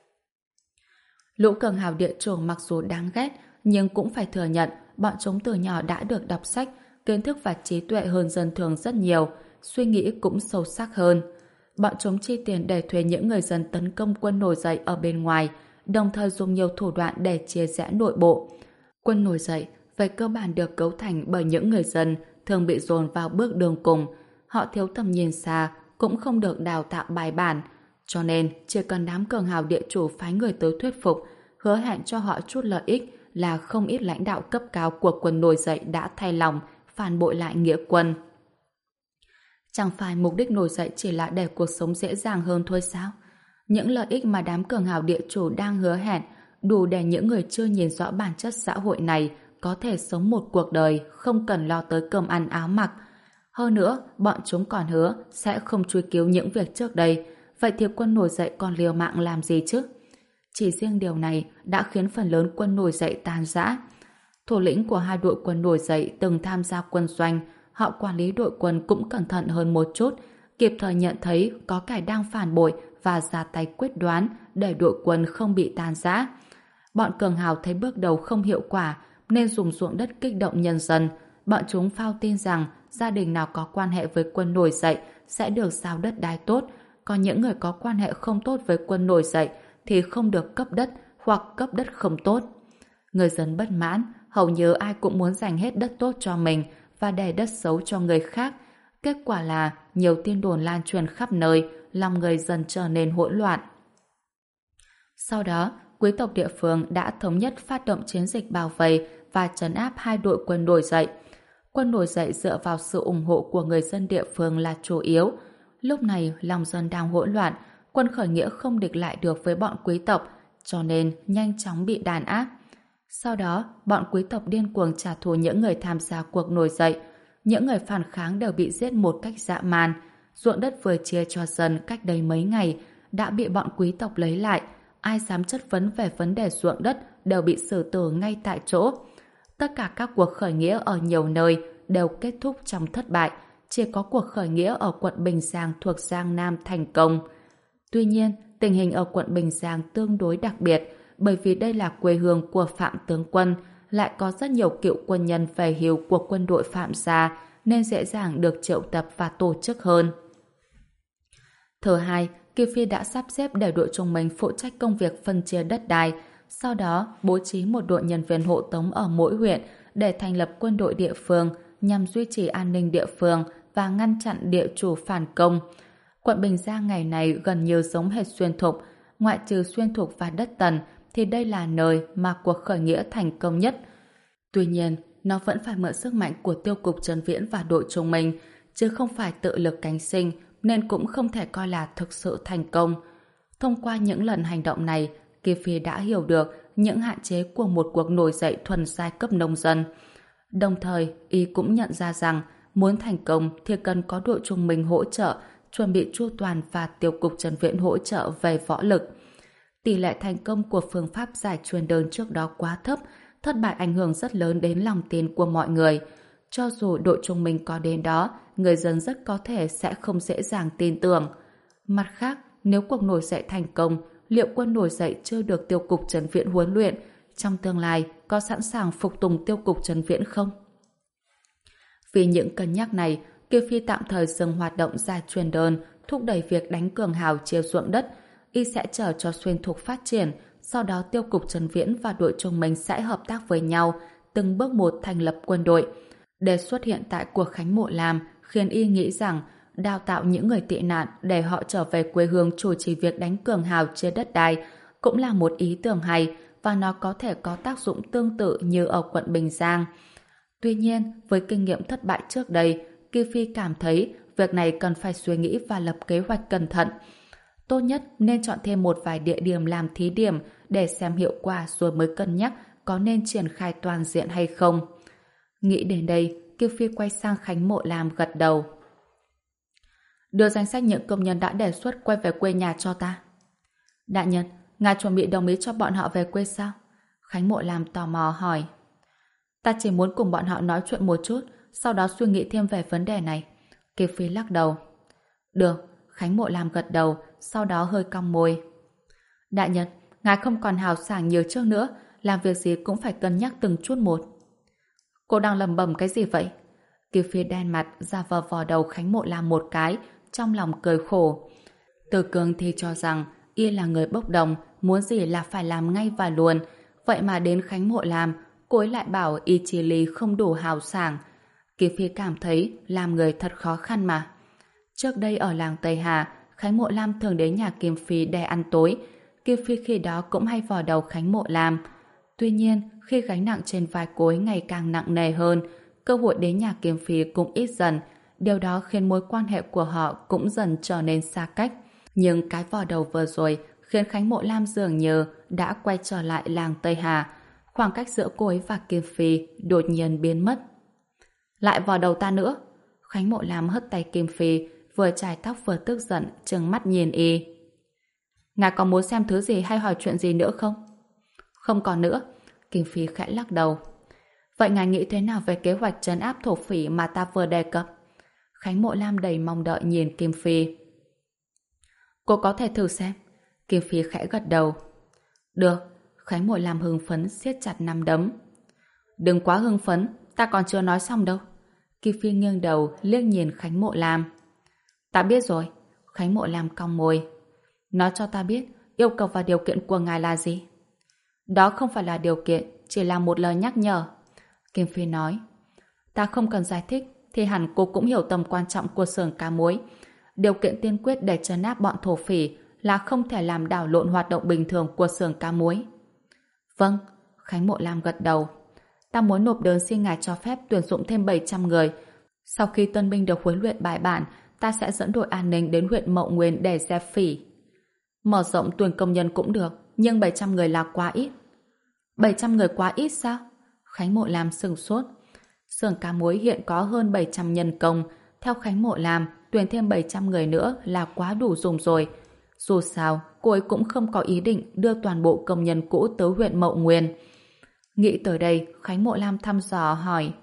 Lũ cường hào địa chủ mặc dù đáng ghét, nhưng cũng phải thừa nhận bọn chúng từ nhỏ đã được đọc sách, kiến thức và trí tuệ hơn dân thường rất nhiều, suy nghĩ cũng sâu sắc hơn. Bọn chúng chi tiền để thuê những người dân tấn công quân nổi dậy ở bên ngoài, đồng thời dùng nhiều thủ đoạn để chia rẽ nội bộ. Quân nổi dậy về cơ bản được cấu thành bởi những người dân thường bị dồn vào bước đường cùng. Họ thiếu tầm nhìn xa, cũng không được đào tạo bài bản, cho nên chỉ cần đám cường hào địa chủ phái người tới thuyết phục, hứa hẹn cho họ chút lợi ích là không ít lãnh đạo cấp cao của quân nổi dậy đã thay lòng, phản bội lại nghĩa quân. Chẳng phải mục đích nổi dậy chỉ là để cuộc sống dễ dàng hơn thôi sao? Những lợi ích mà đám cường hào địa chủ đang hứa hẹn đủ để những người chưa nhìn rõ bản chất xã hội này có thể sống một cuộc đời không cần lo tới cơm ăn áo mặc. Hơn nữa, bọn chúng còn hứa sẽ không truy cứu những việc trước đây. Vậy thì quân nổi dậy còn liều mạng làm gì chứ? Chỉ riêng điều này đã khiến phần lớn quân nổi dậy tan rã. Thủ lĩnh của hai đội quân nổi dậy từng tham gia quân doanh, họ quản lý đội quân cũng cẩn thận hơn một chút, kịp thời nhận thấy có kẻ đang phản bội và ra tay quyết đoán để đội quân không bị tan rã. Bọn cường hào thấy bước đầu không hiệu quả nên dùng ruộng đất kích động nhân dân. Bọn chúng phao tin rằng gia đình nào có quan hệ với quân nổi dậy sẽ được giao đất đai tốt, còn những người có quan hệ không tốt với quân nổi dậy thì không được cấp đất hoặc cấp đất không tốt. Người dân bất mãn, hầu như ai cũng muốn dành hết đất tốt cho mình và để đất xấu cho người khác. Kết quả là nhiều tin đồn lan truyền khắp nơi, làm người dân trở nên hỗn loạn. Sau đó, quý tộc địa phương đã thống nhất phát động chiến dịch bảo vệ và trấn áp hai đội quân nổi dậy. Quân nổi dậy dựa vào sự ủng hộ của người dân địa phương là chủ yếu. Lúc này, lòng dân đang hỗn loạn, quân khởi nghĩa không địch lại được với bọn quý tộc, cho nên nhanh chóng bị đàn áp. Sau đó, bọn quý tộc điên cuồng trả thù những người tham gia cuộc nổi dậy. Những người phản kháng đều bị giết một cách dã man. Ruộng đất vừa chia cho dân cách đây mấy ngày đã bị bọn quý tộc lấy lại. Ai dám chất vấn về vấn đề ruộng đất đều bị xử tử ngay tại chỗ. Tất cả các cuộc khởi nghĩa ở nhiều nơi đều kết thúc trong thất bại. Chỉ có cuộc khởi nghĩa ở quận Bình Giang thuộc Giang Nam thành công. Tuy nhiên, tình hình ở quận Bình Giang tương đối đặc biệt, bởi vì đây là quê hương của Phạm tướng quân, lại có rất nhiều cựu quân nhân về hưu của quân đội Phạm gia, nên dễ dàng được triệu tập và tổ chức hơn. Thứ hai, Kiều Phi đã sắp xếp để đội trung mình phụ trách công việc phân chia đất đai, sau đó bố trí một đội nhân viên hộ tống ở mỗi huyện để thành lập quân đội địa phương nhằm duy trì an ninh địa phương và ngăn chặn địa chủ phản công. Quận Bình Giang ngày này gần như giống hệt Xuyên Thục, ngoại trừ Xuyên Thục và đất Tần thì đây là nơi mà cuộc khởi nghĩa thành công nhất. Tuy nhiên, nó vẫn phải mượn sức mạnh của tiêu cục Trần Viễn và đội trung mình, chứ không phải tự lực cánh sinh, nên cũng không thể coi là thực sự thành công. Thông qua những lần hành động này, Kiều Phi đã hiểu được những hạn chế của một cuộc nổi dậy thuần giai cấp nông dân. Đồng thời, y cũng nhận ra rằng muốn thành công thì cần có đội trung mình hỗ trợ, chuẩn bị chu toàn và tiêu cục Trần Viễn hỗ trợ về võ lực. Tỷ lệ thành công của phương pháp giải truyền đơn trước đó quá thấp, thất bại ảnh hưởng rất lớn đến lòng tin của mọi người. Cho dù đội trung mình có đến đó, người dân rất có thể sẽ không dễ dàng tin tưởng. Mặt khác, nếu cuộc nổi dậy thành công, liệu quân nổi dậy chưa được tiêu cục Trần Viễn huấn luyện, trong tương lai có sẵn sàng phục tùng tiêu cục Trần Viễn không? Vì những cân nhắc này, Kiều Phi tạm thời dừng hoạt động giải truyền đơn, thúc đẩy việc đánh cường hào chia ruộng đất. Y sẽ chờ cho Xuyên Thục phát triển, sau đó tiêu cục Trần Viễn và đội trung mình sẽ hợp tác với nhau, từng bước một thành lập quân đội. Đề xuất hiện tại cuộc Khánh Mộ Lam khiến y nghĩ rằng đào tạo những người tị nạn để họ trở về quê hương chủ trì việc đánh cường hào chia đất đai cũng là một ý tưởng hay và nó có thể có tác dụng tương tự như ở quận Bình Giang. Tuy nhiên, với kinh nghiệm thất bại trước đây, Kiều Phi cảm thấy việc này cần phải suy nghĩ và lập kế hoạch cẩn thận. Tốt nhất nên chọn thêm một vài địa điểm làm thí điểm để xem hiệu quả rồi mới cân nhắc có nên triển khai toàn diện hay không. Nghĩ đến đây, Kiều Phi quay sang Khánh Mộ Lam gật đầu. Đưa danh sách những công nhân đã đề xuất quay về quê nhà cho ta. Đại nhân, ngài chuẩn bị đồng ý cho bọn họ về quê sao? Khánh Mộ Lam tò mò hỏi. Ta chỉ muốn cùng bọn họ nói chuyện một chút, sau đó suy nghĩ thêm về vấn đề này. Kiều Phi lắc đầu. Được, Khánh Mộ Lam gật đầu, sau đó hơi cong môi. Đại nhân, ngài không còn hào sảng nhiều trước nữa, làm việc gì cũng phải cân nhắc từng chút một. Cô đang lầm bầm cái gì vậy? Kiều Phi đen mặt, ra vờ vò đầu Khánh Mộ Lam một cái, trong lòng cười khổ. Từ Cường thì cho rằng y là người bốc đồng, muốn gì là phải làm ngay và luôn. Vậy mà đến Khánh Mộ Lam, cô ấy lại bảo y chỉ lý không đủ hào sảng. Kiều Phi cảm thấy làm người thật khó khăn mà. Trước đây ở làng Tây Hà, Khánh Mộ Lam thường đến nhà Kiều Phi để ăn tối. Kiều Phi khi đó cũng hay vò đầu Khánh Mộ Lam. Tuy nhiên, khi gánh nặng trên vai cô ấy ngày càng nặng nề hơn, cơ hội đến nhà Kiều Phi cũng ít dần. Điều đó khiến mối quan hệ của họ cũng dần trở nên xa cách. Nhưng cái vò đầu vừa rồi khiến Khánh Mộ Lam dường như đã quay trở lại làng Tây Hà. Khoảng cách giữa cô ấy và Kiều Phi đột nhiên biến mất. Lại vò đầu ta nữa. Khánh Mộ Lam hất tay Kiều Phi, vừa chải tóc vừa tức giận, trừng mắt nhìn y. Ngài có muốn xem thứ gì hay hỏi chuyện gì nữa không? Không còn nữa. Kiều Phi khẽ lắc đầu. Vậy ngài nghĩ thế nào về kế hoạch trấn áp thổ phỉ mà ta vừa đề cập? Khánh Mộ Lam đầy mong đợi nhìn Kiều Phi. Cô có thể thử xem. Kiều Phi khẽ gật đầu. Được. Khánh Mộ Lam hưng phấn siết chặt nắm đấm. Đừng quá hưng phấn, ta còn chưa nói xong đâu. Kiều Phi nghiêng đầu liếc nhìn Khánh Mộ Lam. Ta biết rồi. Khánh Mộ Lam cong môi. Nói cho ta biết yêu cầu và điều kiện của ngài là gì? Đó không phải là điều kiện, chỉ là một lời nhắc nhở. Kim Phi nói. Ta không cần giải thích, thì hẳn cô cũng hiểu tầm quan trọng của xưởng cá muối. Điều kiện tiên quyết để trấn áp bọn thổ phỉ là không thể làm đảo lộn hoạt động bình thường của xưởng cá muối. Vâng, Khánh Mộ Lam gật đầu. Ta muốn nộp đơn xin ngài cho phép tuyển dụng thêm bảy trăm người. Sau khi tân binh được huấn luyện bài bản, ta sẽ dẫn đội an ninh đến huyện Mậu Nguyên để dẹp phỉ. Mở rộng tuyển công nhân cũng được, nhưng bảy trăm người là quá ít. bảy trăm người quá ít sao? Khánh Mộ Lam sửng sốt. Xưởng cá muối hiện có hơn bảy trăm nhân công. Theo Khánh Mộ Lam, tuyển thêm bảy trăm người nữa là quá đủ dùng rồi. Dù sao, cô ấy cũng không có ý định đưa toàn bộ công nhân cũ tới huyện Mậu Nguyên. Nghĩ tới đây, Khánh Mộ Lam thăm dò hỏi.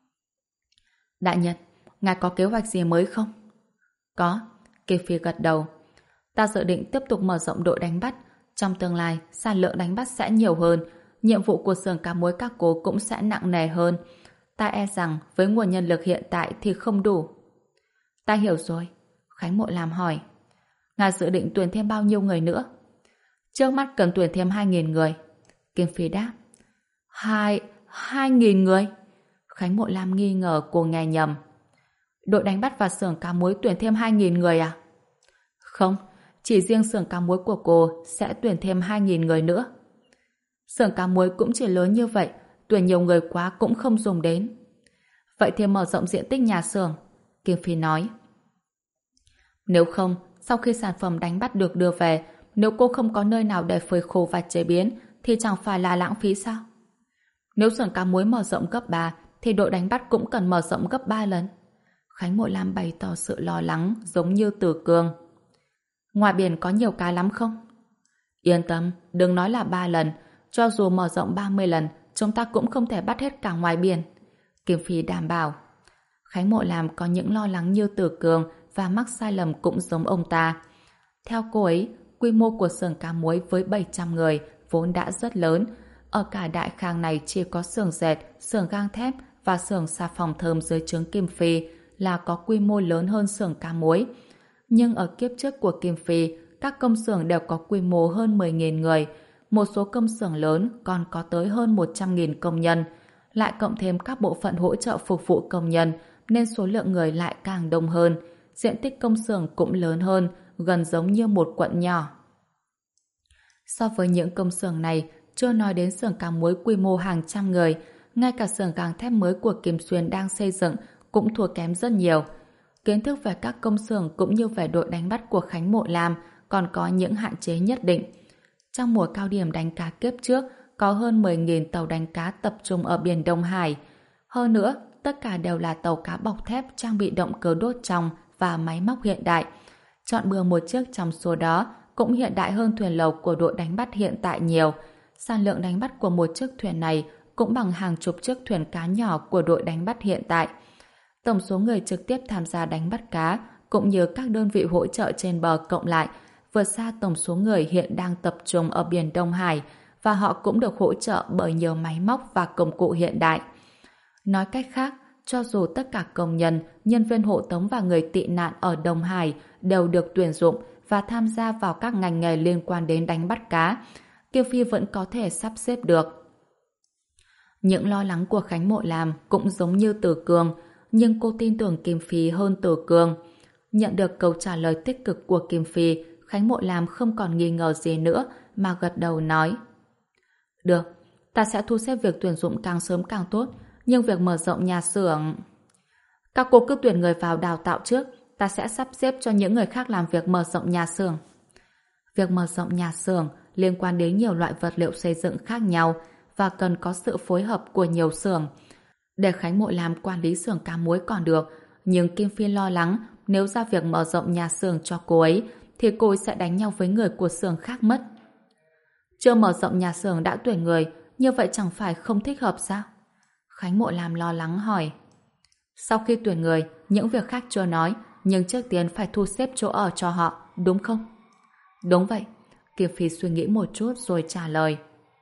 Đại nhân, ngài có kế hoạch gì mới không? Có, Kiều Phi gật đầu. Ta dự định tiếp tục mở rộng đội đánh bắt. Trong tương lai, sản lượng đánh bắt sẽ nhiều hơn. Nhiệm vụ của xưởng cá muối các cô cũng sẽ nặng nề hơn. Ta e rằng với nguồn nhân lực hiện tại thì không đủ. Ta hiểu rồi. Khánh Mộ Lam hỏi. Ngài dự định tuyển thêm bao nhiêu người nữa? Trước mắt cần tuyển thêm hai nghìn người. Kim Phi đáp. Hai... hai nghìn người? Khánh Mộ Lam nghi ngờ cô nghe nhầm. Đội đánh bắt và xưởng cá muối tuyển thêm hai nghìn người à? Không, chỉ riêng xưởng cá muối của cô sẽ tuyển thêm hai nghìn người nữa. Xưởng cá muối cũng chỉ lớn như vậy, tuyển nhiều người quá cũng không dùng đến. Vậy thì mở rộng diện tích nhà xưởng, Kim Phi nói. Nếu không, sau khi sản phẩm đánh bắt được đưa về, nếu cô không có nơi nào để phơi khô và chế biến, thì chẳng phải là lãng phí sao? Nếu xưởng cá muối mở rộng gấp ba, thì đội đánh bắt cũng cần mở rộng gấp ba lần. Khánh Mộ Lam bày tỏ sự lo lắng giống như Từ Cương. Ngoài biển có nhiều cá lắm không? Yên tâm, đừng nói là ba lần. Cho dù mở rộng ba mươi lần, chúng ta cũng không thể bắt hết cả ngoài biển. Kim Phi đảm bảo. Khánh Mộ Lam có những lo lắng như Từ Cương và mắc sai lầm cũng giống ông ta. Theo cô ấy, quy mô của xưởng cá muối với bảy trăm người vốn đã rất lớn. Ở cả Đại Khang này chỉ có xưởng dệt, xưởng gang thép và xưởng xà phòng thơm dưới trướng Kim Phi là có quy mô lớn hơn xưởng cá muối. Nhưng ở kiếp trước của Kim Phi, các công xưởng đều có quy mô hơn mười nghìn người. Một số công xưởng lớn còn có tới hơn một trăm nghìn công nhân. Lại cộng thêm các bộ phận hỗ trợ phục vụ công nhân, nên số lượng người lại càng đông hơn. Diện tích công xưởng cũng lớn hơn, gần giống như một quận nhỏ. So với những công xưởng này, chưa nói đến xưởng cá muối quy mô hàng trăm người, ngay cả xưởng gang thép mới của Kim Xuyên đang xây dựng cũng thua kém rất nhiều. Kiến thức về các công xưởng cũng như về đội đánh bắt của Khánh Mộ Lam còn có những hạn chế nhất định. Trong mùa cao điểm đánh cá kiếp trước, có hơn mười nghìn tàu đánh cá tập trung ở biển Đông Hải. Hơn nữa, tất cả đều là tàu cá bọc thép trang bị động cơ đốt trong và máy móc hiện đại. Chọn bừa một chiếc trong số đó cũng hiện đại hơn thuyền lầu của đội đánh bắt hiện tại nhiều. Sản lượng đánh bắt của một chiếc thuyền này cũng bằng hàng chục chiếc thuyền cá nhỏ của đội đánh bắt hiện tại. Tổng số người trực tiếp tham gia đánh bắt cá cũng như các đơn vị hỗ trợ trên bờ cộng lại vượt xa tổng số người hiện đang tập trung ở biển Đông Hải, và họ cũng được hỗ trợ bởi nhiều máy móc và công cụ hiện đại. Nói cách khác, cho dù tất cả công nhân, nhân viên hộ tống và người tị nạn ở Đông Hải đều được tuyển dụng và tham gia vào các ngành nghề liên quan đến đánh bắt cá, Kiều Phi vẫn có thể sắp xếp được. Những lo lắng của Khánh Mộ Lam cũng giống như Từ Cương, nhưng cô tin tưởng Kim Phi hơn Từ Cương. Nhận được câu trả lời tích cực của Kim Phi, Khánh Mộ Lam không còn nghi ngờ gì nữa mà gật đầu nói. Được, ta sẽ thu xếp việc tuyển dụng càng sớm càng tốt, nhưng việc mở rộng nhà xưởng... Các cô cứ tuyển người vào đào tạo trước, ta sẽ sắp xếp cho những người khác làm việc mở rộng nhà xưởng. Việc mở rộng nhà xưởng liên quan đến nhiều loại vật liệu xây dựng khác nhau và cần có sự phối hợp của nhiều xưởng. Để Khánh Mộ Lam quản lý xưởng cá muối còn được, nhưng Kim Phi lo lắng nếu ra việc mở rộng nhà xưởng cho cô ấy thì cô ấy sẽ đánh nhau với người của xưởng khác mất. Chưa mở rộng nhà xưởng đã tuyển người, như vậy chẳng phải không thích hợp sao? Khánh Mộ Lam lo lắng hỏi. Sau khi tuyển người, những việc khác chưa nói, nhưng trước tiên phải thu xếp chỗ ở cho họ, đúng không? Đúng vậy. Kim Phi suy nghĩ một chút rồi trả lời.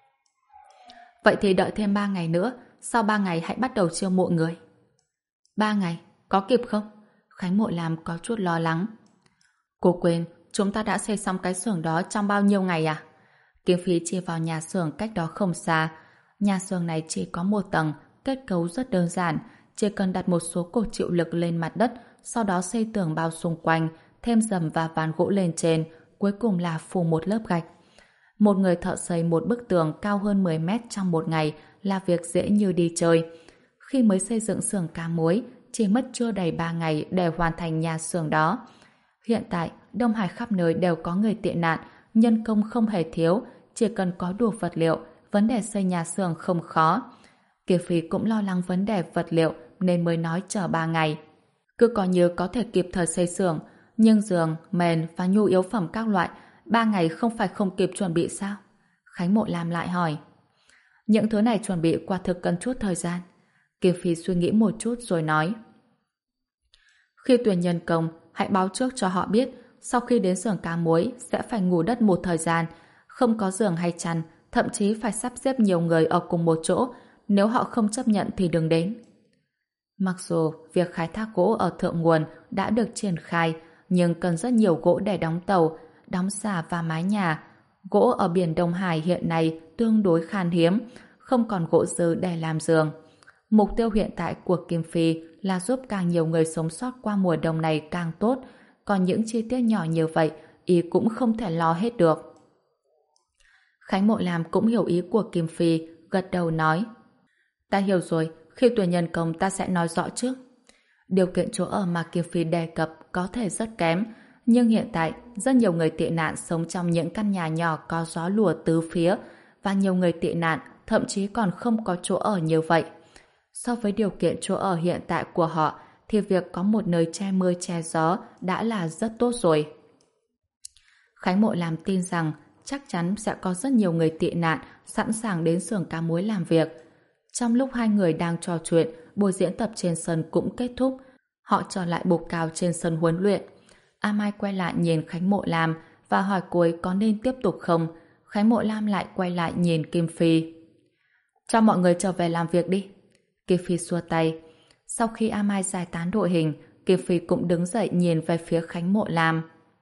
Vậy thì đợi thêm ba ngày nữa, sau ba ngày hãy bắt đầu chiêu mộ người. Ba ngày, có kịp không? Khánh Mộ Lam có chút lo lắng. Cô quên, chúng ta đã xây xong cái xưởng đó trong bao nhiêu ngày à? Kim Phi chỉ vào nhà xưởng cách đó không xa. Nhà xưởng này chỉ có một tầng, kết cấu rất đơn giản, chỉ cần đặt một số cột chịu lực lên mặt đất, sau đó xây tường bao xung quanh, thêm rầm và ván gỗ lên trên, cuối cùng là phủ một lớp gạch. Một người thợ xây một bức tường cao hơn mười mét trong một ngày là việc dễ như đi chơi. Khi mới xây dựng xưởng cá muối, chỉ mất chưa đầy ba ngày để hoàn thành nhà xưởng đó. Hiện tại, Đông Hải khắp nơi đều có người tị nạn, nhân công không hề thiếu, chỉ cần có đủ vật liệu, vấn đề xây nhà xưởng không khó. Kiều Phi cũng lo lắng vấn đề vật liệu nên mới nói chờ ba ngày. Cứ coi như có thể kịp thời xây xưởng, nhưng giường, mền và nhu yếu phẩm các loại, ba ngày không phải không kịp chuẩn bị sao? Khánh Mộ Lam lại hỏi. Những thứ này chuẩn bị quả thực cần chút thời gian. Kiều Phi suy nghĩ một chút rồi nói. Khi tuyển nhân công, hãy báo trước cho họ biết, sau khi đến xưởng cá muối sẽ phải ngủ đất một thời gian, không có giường hay chăn, thậm chí phải sắp xếp nhiều người ở cùng một chỗ, nếu họ không chấp nhận thì đừng đến. Mặc dù việc khai thác gỗ ở thượng nguồn đã được triển khai, nhưng cần rất nhiều gỗ để đóng tàu, đóng xà và mái nhà. Gỗ ở biển Đông Hải hiện nay tương đối khan hiếm, không còn gỗ dư để làm giường. Mục tiêu hiện tại của Kim Phi là giúp càng nhiều người sống sót qua mùa đông này càng tốt, còn những chi tiết nhỏ như vậy, ý cũng không thể lo hết được. Khánh Mộ Lam cũng hiểu ý của Kim Phi, gật đầu nói. Ta hiểu rồi, khi tuyển nhân công ta sẽ nói rõ trước. Điều kiện chỗ ở mà Kim Phi đề cập có thể rất kém, nhưng hiện tại rất nhiều người tị nạn sống trong những căn nhà nhỏ có gió lùa tứ phía, và nhiều người tị nạn thậm chí còn không có chỗ ở như vậy. So với điều kiện chỗ ở hiện tại của họ, thì việc có một nơi che mưa che gió đã là rất tốt rồi. Khánh Mộ Lam tin rằng chắc chắn sẽ có rất nhiều người tị nạn sẵn sàng đến xưởng cá muối làm việc. Trong lúc hai người đang trò chuyện, buổi diễn tập trên sân cũng kết thúc. Họ trở lại bục cao trên sân huấn luyện. A Mai quay lại nhìn Khánh Mộ Lam và hỏi cô ấy có nên tiếp tục không. Khánh Mộ Lam lại quay lại nhìn Kim Phi. Cho mọi người trở về làm việc đi. Kim Phi xua tay. Sau khi A Mai giải tán đội hình, Kim Phi cũng đứng dậy nhìn về phía Khánh Mộ Lam.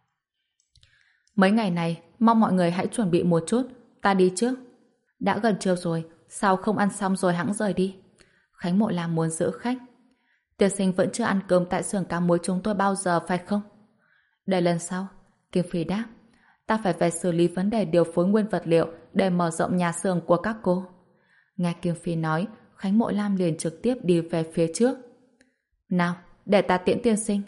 Mấy ngày này, mong mọi người hãy chuẩn bị một chút. Ta đi trước. Đã gần trưa rồi, sao không ăn xong rồi hẵng rời đi? Khánh Mộ Lam muốn giữ khách. Tiên sinh vẫn chưa ăn cơm tại xưởng cá muối chúng tôi bao giờ phải không? Để lần sau. Kim Phi đáp. Ta phải về xử lý vấn đề điều phối nguyên vật liệu để mở rộng nhà xưởng của các cô. Nghe Kim Phi nói, Khánh Mộ Lam liền trực tiếp đi về phía trước. Nào, để ta tiễn tiên sinh.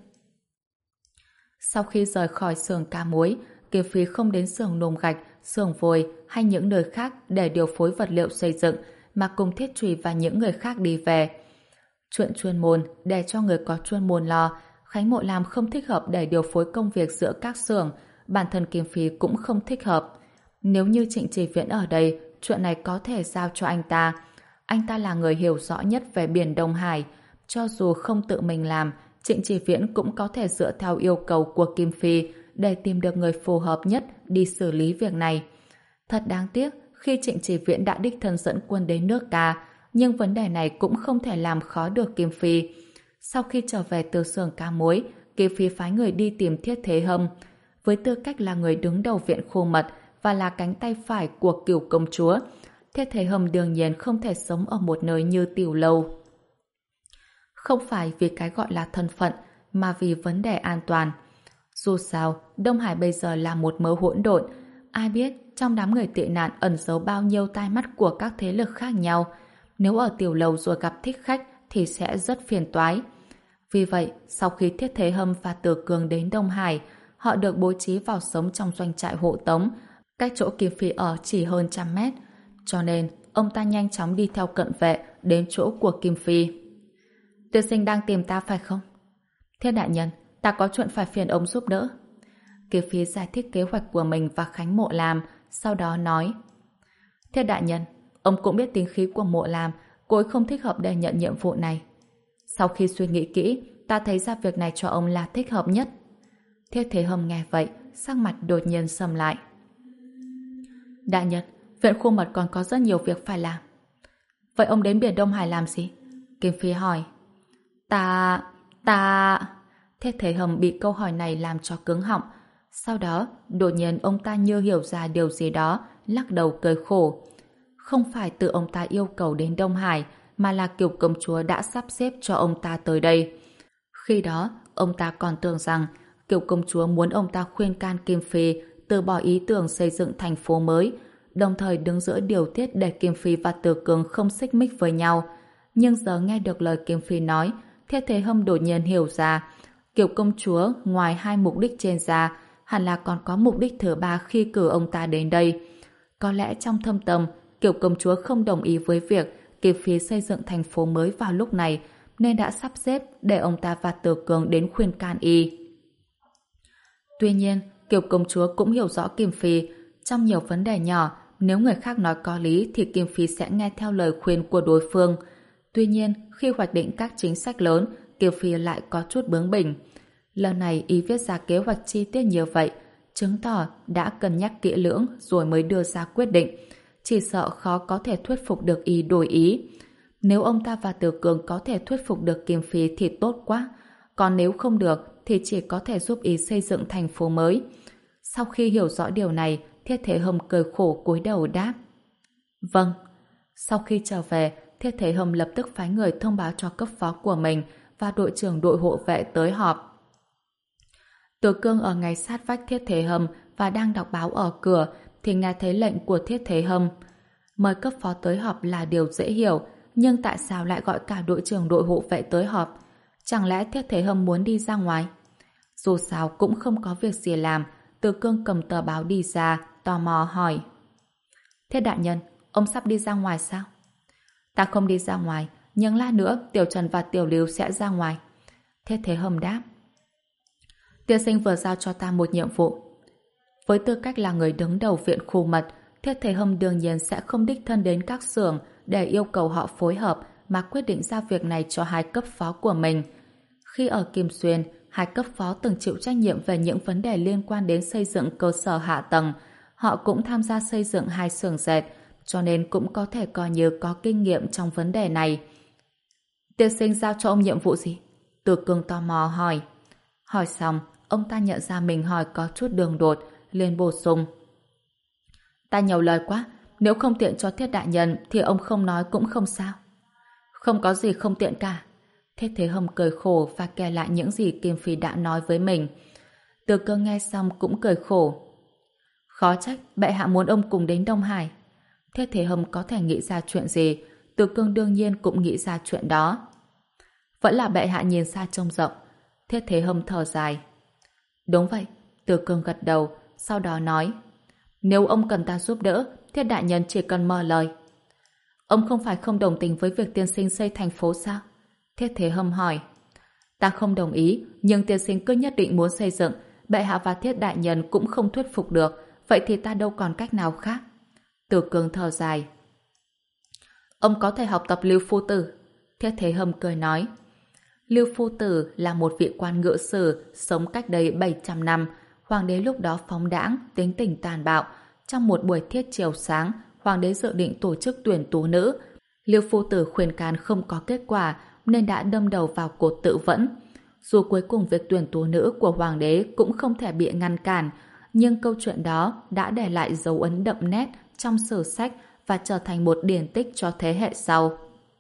Sau khi rời khỏi xưởng cá muối, Kim Phi không đến xưởng nung gạch, xưởng vôi hay những nơi khác để điều phối vật liệu xây dựng, mà cùng Thiết Trùy và những người khác đi về. Chuyện chuyên môn để cho người có chuyên môn lo, Khánh Mộ Lam không thích hợp để điều phối công việc giữa các xưởng, bản thân Kim Phi cũng không thích hợp. Nếu như Trịnh Chỉ Viễn ở đây, chuyện này có thể giao cho anh ta. Anh ta là người hiểu rõ nhất về biển Đông Hải. Cho dù không tự mình làm, Trịnh Chỉ Viễn cũng có thể dựa theo yêu cầu của Kim Phi để tìm được người phù hợp nhất đi xử lý việc này. Thật đáng tiếc khi Trịnh Chỉ Viễn đã đích thân dẫn quân đến nước ta, nhưng vấn đề này cũng không thể làm khó được Kim Phi. Sau khi trở về từ xưởng cá muối, Kim Phi phái người đi tìm Thiết Thế Hâm. Với tư cách là người đứng đầu viện khu mật và là cánh tay phải của Cửu công chúa, Thiết Thế Hâm đương nhiên không thể sống ở một nơi như tiểu lâu. Không phải vì cái gọi là thân phận, mà vì vấn đề an toàn. Dù sao, Đông Hải bây giờ là một mớ hỗn độn. Ai biết trong đám người tị nạn ẩn giấu bao nhiêu tai mắt của các thế lực khác nhau. Nếu ở tiểu lầu rồi gặp thích khách thì sẽ rất phiền toái. Vì vậy, sau khi Thiết Thế Hâm và Từ Cường đến Đông Hải, họ được bố trí vào sống trong doanh trại hộ tống, cách chỗ Kim Phi ở chỉ hơn trăm mét. Cho nên, ông ta nhanh chóng đi theo cận vệ đến chỗ của Kim Phi. Tiên sinh đang tìm ta phải không? Thiết đại nhân, ta có chuyện phải phiền ông giúp đỡ. Kim Phi giải thích kế hoạch của mình và Khánh Mộ Lam, sau đó nói: Thiết đại nhân, ông cũng biết tính khí của Mộ Lam, cô ấy không thích hợp để nhận nhiệm vụ này. Sau khi suy nghĩ kỹ, ta thấy ra việc này cho ông là thích hợp nhất. Thiết Thế Hâm nghe vậy, sắc mặt đột nhiên sầm lại. Đại nhân, viện khu mật còn có rất nhiều việc phải làm. Vậy ông đến biển Đông Hải làm gì? Kim Phi hỏi. Ta... ta... Thiết Thế Hâm bị câu hỏi này làm cho cứng họng. Sau đó, đột nhiên ông ta như hiểu ra điều gì đó, lắc đầu cười khổ. Không phải tự ông ta yêu cầu đến Đông Hải, mà là Kiều công chúa đã sắp xếp cho ông ta tới đây. Khi đó, ông ta còn tưởng rằng Kiều công chúa muốn ông ta khuyên can Kim Phi từ bỏ ý tưởng xây dựng thành phố mới, đồng thời đứng giữa điều tiết để Kim Phi và Từ Cường không xích mích với nhau. Nhưng giờ nghe được lời Kim Phi nói, Thiết Thế Hâm đột nhiên hiểu ra, Kiều công chúa ngoài hai mục đích trên ra, hẳn là còn có mục đích thứ ba khi cử ông ta đến đây. Có lẽ trong thâm tâm, Kiều công chúa không đồng ý với việc Kim Phi xây dựng thành phố mới vào lúc này, nên đã sắp xếp để ông ta và Từ Cường đến khuyên can y. Tuy nhiên, Kiều công chúa cũng hiểu rõ Kim Phi, trong nhiều vấn đề nhỏ, nếu người khác nói có lý thì Kim Phi sẽ nghe theo lời khuyên của đối phương. Tuy nhiên, khi hoạch định các chính sách lớn, Kim Phi lại có chút bướng bỉnh. Lần này ý viết ra kế hoạch chi tiết như vậy, chứng tỏ đã cân nhắc kỹ lưỡng rồi mới đưa ra quyết định. Chỉ sợ khó có thể thuyết phục được ý đổi ý. Nếu ông ta và Từ Cường có thể thuyết phục được Kim Phi thì tốt quá. Còn nếu không được thì chỉ có thể giúp ý xây dựng thành phố mới. Sau khi hiểu rõ điều này, Thiết Thế Hâm cười khổ cúi đầu đáp. Vâng. Sau khi trở về, Thiết Thế Hâm lập tức phái người thông báo cho cấp phó của mình và đội trưởng đội hộ vệ tới họp. Từ Cương ở ngay sát vách Thiết Thế Hâm và đang đọc báo ở cửa thì nghe thấy lệnh của Thiết Thế Hâm. Mời cấp phó tới họp là điều dễ hiểu, nhưng tại sao lại gọi cả đội trưởng đội hộ vệ tới họp? Chẳng lẽ Thiết Thế Hâm muốn đi ra ngoài? Dù sao cũng không có việc gì làm, Từ Cương cầm tờ báo đi ra, tò mò hỏi. Thiết đại nhân, ông sắp đi ra ngoài sao? Ta không đi ra ngoài, nhưng lát nữa Tiểu Trần và Tiểu Lưu sẽ ra ngoài. Thiết Thế Hâm đáp. Tiên sinh vừa giao cho ta một nhiệm vụ. Với tư cách là người đứng đầu viện khu mật, Thiết Thế Hâm đương nhiên sẽ không đích thân đến các xưởng để yêu cầu họ phối hợp mà quyết định ra việc này cho hai cấp phó của mình. Khi ở Kim Xuyên, hai cấp phó từng chịu trách nhiệm về những vấn đề liên quan đến xây dựng cơ sở hạ tầng. Họ cũng tham gia xây dựng hai xưởng dệt, cho nên cũng có thể coi như có kinh nghiệm trong vấn đề này. Tiên sinh giao cho ông nhiệm vụ gì? Từ Cương tò mò hỏi. Hỏi xong, ông ta nhận ra mình hỏi có chút đường đột, liền bổ sung. Ta nhiều lời quá, nếu không tiện cho Thiết đại nhân thì ông không nói cũng không sao. Không có gì không tiện cả. Thiết Thế Hâm cười khổ và kể lại những gì Kim Phi đã nói với mình. Từ Cương nghe xong cũng cười khổ. Khó trách bệ hạ muốn ông cùng đến Đông Hải. Thiết Thế Hâm có thể nghĩ ra chuyện gì, Từ Cương đương nhiên cũng nghĩ ra chuyện đó. Vẫn là bệ hạ nhìn xa trông rộng. Thiết Thế Hâm thở dài. Đúng vậy, Từ Cương gật đầu, sau đó nói. Nếu ông cần ta giúp đỡ, Thiết đại nhân chỉ cần mở lời. Ông không phải không đồng tình với việc tiên sinh xây thành phố sao? Thiết Thế Hâm hỏi. Ta không đồng ý, nhưng tiên sinh cứ nhất định muốn xây dựng, bệ hạ và Thiết đại nhân cũng không thuyết phục được, vậy thì ta đâu còn cách nào khác. Từ Cương thở dài. Ông có thể học tập Lưu Phu Tử. Thiết Thế Hâm cười nói. Lưu Phu Tử là một vị quan ngự sử sống cách đây bảy trăm năm. Hoàng đế lúc đó phóng đãng, tính tình tàn bạo. Trong một buổi thiết chiều sáng, Hoàng đế dự định tổ chức tuyển tú nữ. Lưu Phu Tử khuyên can không có kết quả nên đã đâm đầu vào cuộc tự vẫn. Dù cuối cùng việc tuyển tú nữ của Hoàng đế cũng không thể bị ngăn cản, nhưng câu chuyện đó đã để lại dấu ấn đậm nét trong sử sách và trở thành một điển tích cho thế hệ sau.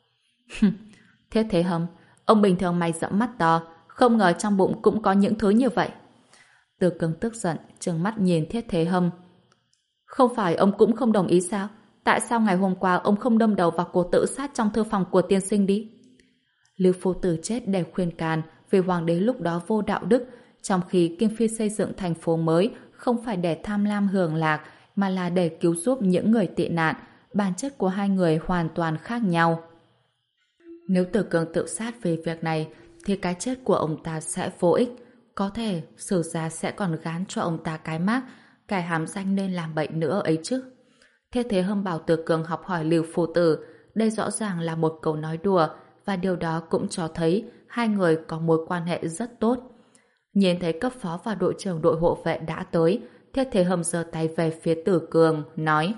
Thiết Thế Hâm, ông bình thường mày rậm mắt to, không ngờ trong bụng cũng có những thứ như vậy. Từ Cương tức giận, trừng mắt nhìn Thiết Thế Hâm. Không phải ông cũng không đồng ý sao? Tại sao ngày hôm qua ông không đâm đầu vào cuộc tự sát trong thư phòng của tiên sinh đi? Lưu Phu Tử chết để khuyên can vì Hoàng đế lúc đó vô đạo đức, trong khi Kim Phi xây dựng thành phố mới không phải để tham lam hưởng lạc mà là để cứu giúp những người tị nạn. Bản chất của hai người hoàn toàn khác nhau. Nếu Từ Cương tự sát về việc này thì cái chết của ông ta sẽ vô ích. Có thể sử gia sẽ còn gán cho ông ta cái mác cải hám danh nên làm bệnh nữa ấy chứ. Thiết Thế Hâm bảo Từ Cương học hỏi Lưu Phu Tử. Đây rõ ràng là một câu nói đùa và điều đó cũng cho thấy hai người có mối quan hệ rất tốt. Nhìn thấy cấp phó và đội trưởng đội hộ vệ đã tới, Thiết Thế Hâm giơ tay về phía Từ Cương, nói.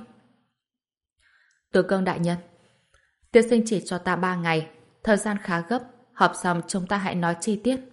Từ Cương đại nhân, tiên sinh chỉ cho ta ba ngày, thời gian khá gấp, họp xong chúng ta hãy nói chi tiết.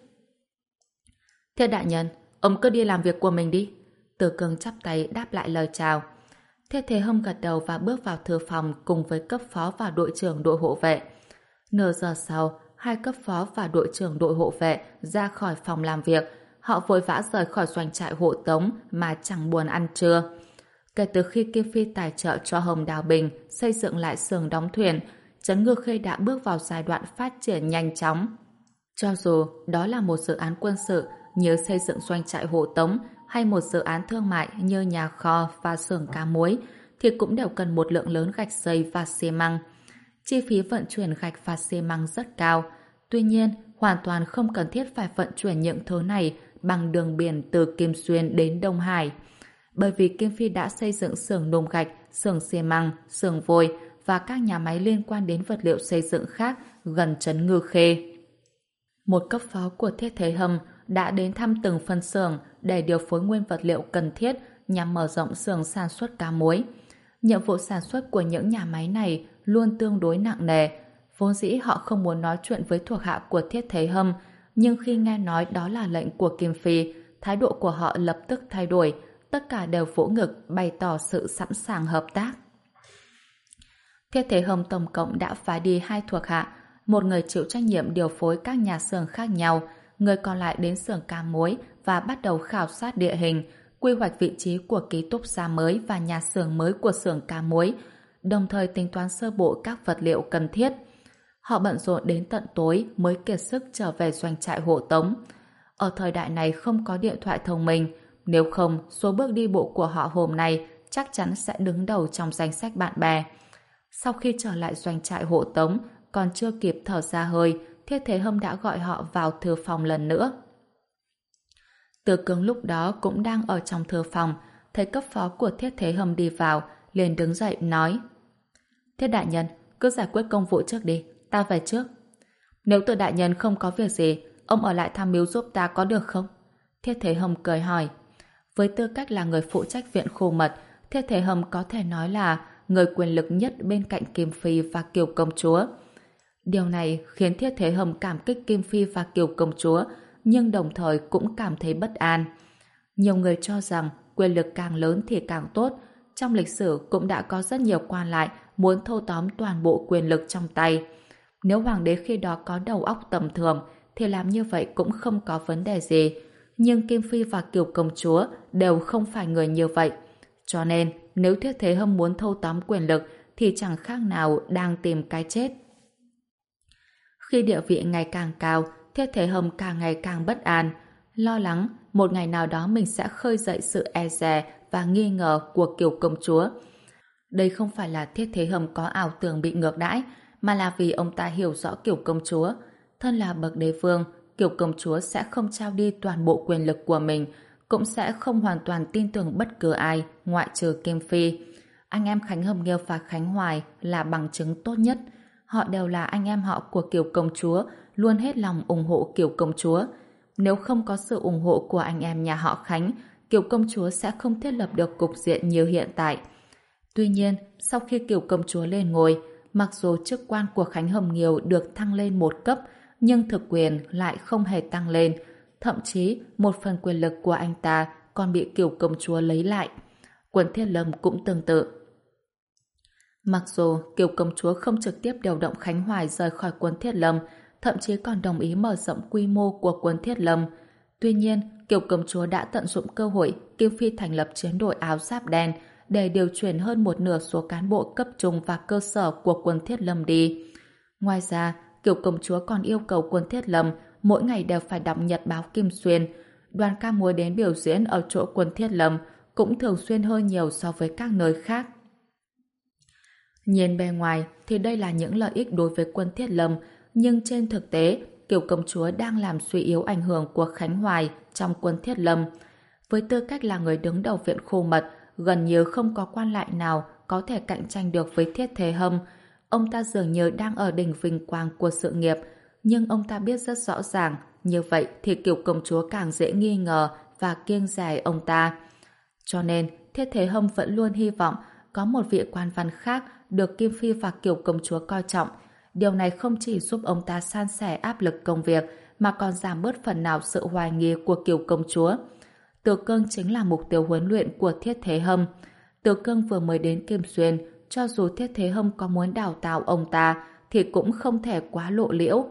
Thiết đại nhân, ông cứ đi làm việc của mình đi. Từ Cương chắp tay đáp lại lời chào. Thiết Thế Hâm gật đầu và bước vào thư phòng cùng với cấp phó và đội trưởng đội hộ vệ. Nửa giờ sau, hai cấp phó và đội trưởng đội hộ vệ ra khỏi phòng làm việc. Họ vội vã rời khỏi doanh trại hộ tống mà chẳng buồn ăn trưa. Kể từ khi Kim Phi tài trợ cho Hồng Đào Bình xây dựng lại xưởng đóng thuyền, Trấn Ngư Khê đã bước vào giai đoạn phát triển nhanh chóng. Cho dù đó là một dự án quân sự như xây dựng doanh trại hộ tống hay một dự án thương mại như nhà kho và xưởng cá muối, thì cũng đều cần một lượng lớn gạch xây và xi măng. Chi phí vận chuyển gạch và xi măng rất cao. Tuy nhiên, hoàn toàn không cần thiết phải vận chuyển những thứ này bằng đường biển từ Kim Xuyên đến Đông Hải. Bởi vì Kim Phi đã xây dựng xưởng nung gạch, xưởng xi măng, xưởng vôi và các nhà máy liên quan đến vật liệu xây dựng khác gần Trấn Ngư Khê. Một cấp phó của Thiết Thế Hâm đã đến thăm từng phân xưởng để điều phối nguyên vật liệu cần thiết nhằm mở rộng xưởng sản xuất cá muối. Nhiệm vụ sản xuất của những nhà máy này luôn tương đối nặng nề. Vốn dĩ họ không muốn nói chuyện với thuộc hạ của Thiết Thế Hâm, nhưng khi nghe nói đó là lệnh của Kim Phi, thái độ của họ lập tức thay đổi, tất cả đều vỗ ngực bày tỏ sự sẵn sàng hợp tác. Thiết Thế Hâm tổng cộng đã phái đi hai thuộc hạ, một người chịu trách nhiệm điều phối các nhà xưởng khác nhau, người còn lại đến xưởng cá muối và bắt đầu khảo sát địa hình, quy hoạch vị trí của ký túc xá mới và nhà xưởng mới của xưởng cá muối, đồng thời tính toán sơ bộ các vật liệu cần thiết. Họ bận rộn đến tận tối mới kiệt sức trở về doanh trại hộ tống. Ở thời đại này không có điện thoại thông minh, nếu không số bước đi bộ của họ hôm nay chắc chắn sẽ đứng đầu trong danh sách bạn bè. Sau khi trở lại doanh trại hộ tống, còn chưa kịp thở ra hơi, Thiết Thế Hâm đã gọi họ vào thư phòng lần nữa. Từ Cương lúc đó cũng đang ở trong thư phòng, thấy cấp phó của Thiết Thế Hâm đi vào, liền đứng dậy nói: Thiết đại nhân, cứ giải quyết công vụ trước đi, ta về trước. Nếu Từ đại nhân không có việc gì, ông ở lại tham mưu giúp ta có được không? Thiết Thế Hâm cười hỏi. Với tư cách là người phụ trách viện khu mật, Thiết Thế Hâm có thể nói là người quyền lực nhất bên cạnh Kim Phi và Kiều công chúa. Điều này khiến Thiết Thế Hâm cảm kích Kim Phi và Kiều công chúa, nhưng đồng thời cũng cảm thấy bất an. Nhiều người cho rằng quyền lực càng lớn thì càng tốt. Trong lịch sử cũng đã có rất nhiều quan lại muốn thâu tóm toàn bộ quyền lực trong tay. Nếu hoàng đế khi đó có đầu óc tầm thường thì làm như vậy cũng không có vấn đề gì. Nhưng Kim Phi và Kiều công chúa đều không phải người như vậy. Cho nên nếu Thiết Thế Hâm muốn thâu tóm quyền lực thì chẳng khác nào đang tìm cái chết. Khi địa vị ngày càng cao, Thiết Thế Hâm càng ngày càng bất an, lo lắng một ngày nào đó mình sẽ khơi dậy sự e dè và nghi ngờ của Kiều công chúa. Đây không phải là Thiết Thế Hâm có ảo tưởng bị ngược đãi, mà là vì ông ta hiểu rõ Kiều công chúa. Thân là bậc đế vương, Kiều công chúa sẽ không trao đi toàn bộ quyền lực của mình, cũng sẽ không hoàn toàn tin tưởng bất cứ ai ngoại trừ Kim Phi. Anh em Khánh Hâm Nghiêu và Khánh Hoài là bằng chứng tốt nhất. Họ đều là anh em họ của Kiều công chúa, luôn hết lòng ủng hộ Kiều công chúa. Nếu không có sự ủng hộ của anh em nhà họ Khánh, Kiều công chúa sẽ không thiết lập được cục diện như hiện tại. Tuy nhiên, sau khi Kiều công chúa lên ngôi, mặc dù chức quan của Khánh Hâm Nghiêu được thăng lên một cấp, nhưng thực quyền lại không hề tăng lên. Thậm chí, một phần quyền lực của anh ta còn bị Kiều công chúa lấy lại. Quân Thiết Lâm cũng tương tự. Mặc dù Kiều công chúa không trực tiếp điều động Khánh Hoài rời khỏi quân Thiết Lâm, thậm chí còn đồng ý mở rộng quy mô của quân Thiết Lâm. Tuy nhiên, Kiều công chúa đã tận dụng cơ hội Kim Phi thành lập chiến đội áo giáp đen để điều chuyển hơn một nửa số cán bộ cấp trung và cơ sở của quân Thiết Lâm đi. Ngoài ra, Kiều công chúa còn yêu cầu quân Thiết Lâm mỗi ngày đều phải đọc nhật báo Kim Xuyên. Đoàn ca múa đến biểu diễn ở chỗ quân Thiết Lâm cũng thường xuyên hơn nhiều so với các nơi khác. Nhìn bề ngoài thì đây là những lợi ích đối với quân Thiết Lâm, nhưng trên thực tế, Kiều công chúa đang làm suy yếu ảnh hưởng của Khánh Hoài trong quân Thiết Lâm. Với tư cách là người đứng đầu viện khu mật, gần như không có quan lại nào có thể cạnh tranh được với Thiết Thế Hâm. Ông ta dường như đang ở đỉnh vinh quang của sự nghiệp, nhưng ông ta biết rất rõ ràng, như vậy thì Kiều công chúa càng dễ nghi ngờ và kiêng dè ông ta. Cho nên, Thiết Thế Hâm vẫn luôn hy vọng có một vị quan văn khác được Kim Phi và Kiều công chúa coi trọng. Điều này không chỉ giúp ông ta san sẻ áp lực công việc, mà còn giảm bớt phần nào sự hoài nghi của Kiều công chúa. Từ Cương chính là mục tiêu huấn luyện của Thiết Thế Hâm. Từ Cương vừa mới đến Kim Xuyên, cho dù Thiết Thế Hâm có muốn đào tạo ông ta thì cũng không thể quá lộ liễu.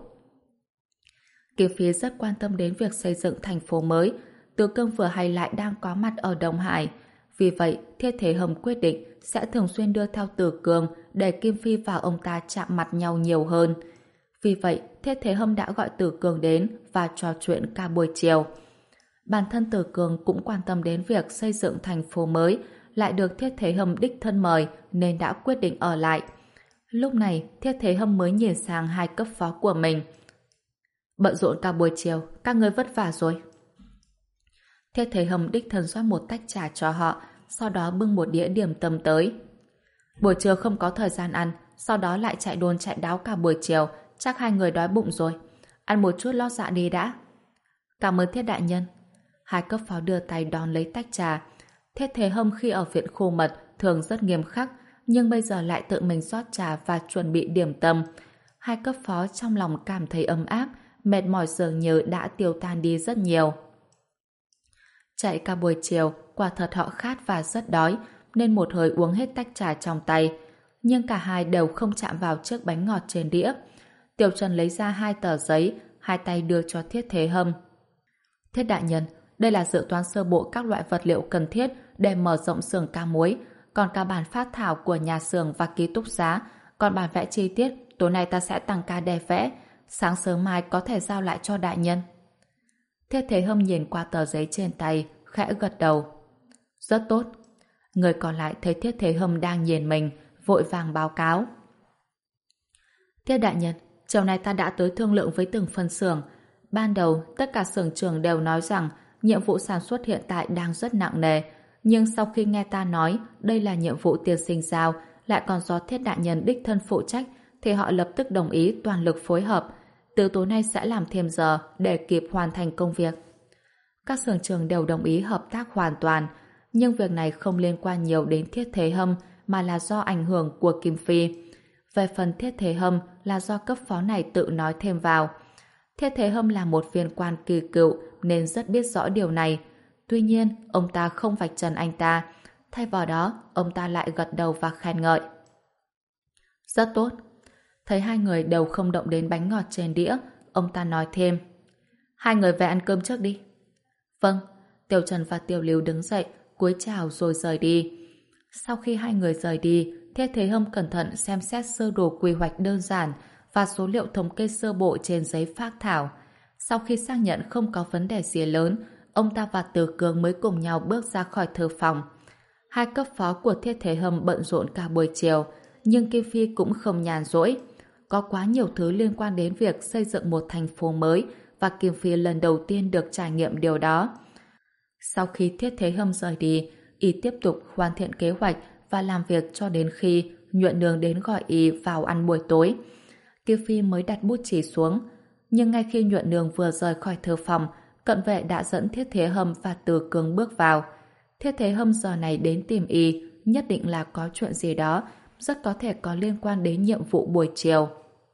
Kim Phi rất quan tâm đến việc xây dựng thành phố mới. Từ Cương vừa hay lại đang có mặt ở Đông Hải. Vì vậy, Thiết Thế Hâm quyết định sẽ thường xuyên đưa theo Từ Cương để Kim Phi và ông ta chạm mặt nhau nhiều hơn. Vì vậy, Thiết Thế Hâm đã gọi Từ Cương đến và trò chuyện cả buổi chiều. Bản thân Từ Cương cũng quan tâm đến việc xây dựng thành phố mới, lại được Thiết Thế Hâm đích thân mời nên đã quyết định ở lại. Lúc này, Thiết Thế Hâm mới nhìn sang hai cấp phó của mình. Bận rộn cả buổi chiều, các ngươi vất vả rồi. Thiết Thế Hâm đích thân rót một tách trà cho họ, sau đó bưng một đĩa điểm tâm tới. Buổi trưa không có thời gian ăn, sau đó lại chạy đôn chạy đáo cả buổi chiều, chắc hai người đói bụng rồi. Ăn một chút lót dạ đi đã. Cảm ơn Thiết đại nhân. Hai cấp phó đưa tay đón lấy tách trà. Thiết Thế Hâm khi ở viện khu mật thường rất nghiêm khắc, nhưng bây giờ lại tự mình rót trà và chuẩn bị điểm tâm. Hai cấp phó trong lòng cảm thấy ấm áp, mệt mỏi dường như đã tiêu tan đi rất nhiều. Chạy cả buổi chiều, quả thật họ khát và rất đói, nên một hơi uống hết tách trà trong tay. Nhưng cả hai đều không chạm vào chiếc bánh ngọt trên đĩa. Tiểu Trần lấy ra hai tờ giấy, hai tay đưa cho Thiết Thế Hâm. Thiết đại nhân, đây là dự toán sơ bộ các loại vật liệu cần thiết để mở rộng xưởng ca muối, còn cả bản phát thảo của nhà xưởng và ký túc xá, còn bản vẽ chi tiết, tối nay ta sẽ tăng ca để vẽ, sáng sớm mai có thể giao lại cho đại nhân. Thiết Thế Hâm nhìn qua tờ giấy trên tay, khẽ gật đầu. Rất tốt. Người còn lại thấy Thiết Thế Hâm đang nhìn mình, vội vàng báo cáo. Thiết đại nhân, chiều nay ta đã tới thương lượng với từng phân xưởng. Ban đầu, tất cả xưởng trưởng đều nói rằng nhiệm vụ sản xuất hiện tại đang rất nặng nề, nhưng sau khi nghe ta nói đây là nhiệm vụ tiên sinh giao, lại còn do Thiết đại nhân đích thân phụ trách, thì họ lập tức đồng ý toàn lực phối hợp. Từ tối nay sẽ làm thêm giờ để kịp hoàn thành công việc. Các xưởng trưởng đều đồng ý hợp tác hoàn toàn, nhưng việc này không liên quan nhiều đến Thiết Thế Hâm mà là do ảnh hưởng của Kim Phi. Về phần Thiết Thế Hâm là do cấp phó này tự nói thêm vào. Thiết Thế Hâm là một viên quan kỳ cựu nên rất biết rõ điều này. Tuy nhiên, ông ta không vạch trần anh ta. Thay vào đó, ông ta lại gật đầu và khen ngợi. Rất tốt. Thấy hai người đều không động đến bánh ngọt trên đĩa, ông ta nói thêm. Hai người về ăn cơm trước đi. Vâng. Tiểu Trần và Tiểu Lưu đứng dậy, cúi chào rồi rời đi. Sau khi hai người rời đi, Thiết Thế Hâm cẩn thận xem xét sơ đồ quy hoạch đơn giản và số liệu thống kê sơ bộ trên giấy phác thảo. Sau khi xác nhận không có vấn đề gì lớn, ông ta và Từ Cương mới cùng nhau bước ra khỏi thư phòng. Hai cấp phó của Thiết Thế Hâm bận rộn cả buổi chiều, nhưng Kim Phi cũng không nhàn rỗi. Có quá nhiều thứ liên quan đến việc xây dựng một thành phố mới và Kim Phi lần đầu tiên được trải nghiệm điều đó. Sau khi Thiết Thế Hâm rời đi, y tiếp tục hoàn thiện kế hoạch và làm việc cho đến khi Nhuận Nương đến gọi y vào ăn buổi tối. Kim Phi mới đặt bút chì xuống, nhưng ngay khi Nhuận Nương vừa rời khỏi thư phòng, cận vệ đã dẫn Thiết Thế Hâm và Từ Cương bước vào. Thiết Thế Hâm giờ này đến tìm y, nhất định là có chuyện gì đó, rất có thể có liên quan đến nhiệm vụ buổi chiều.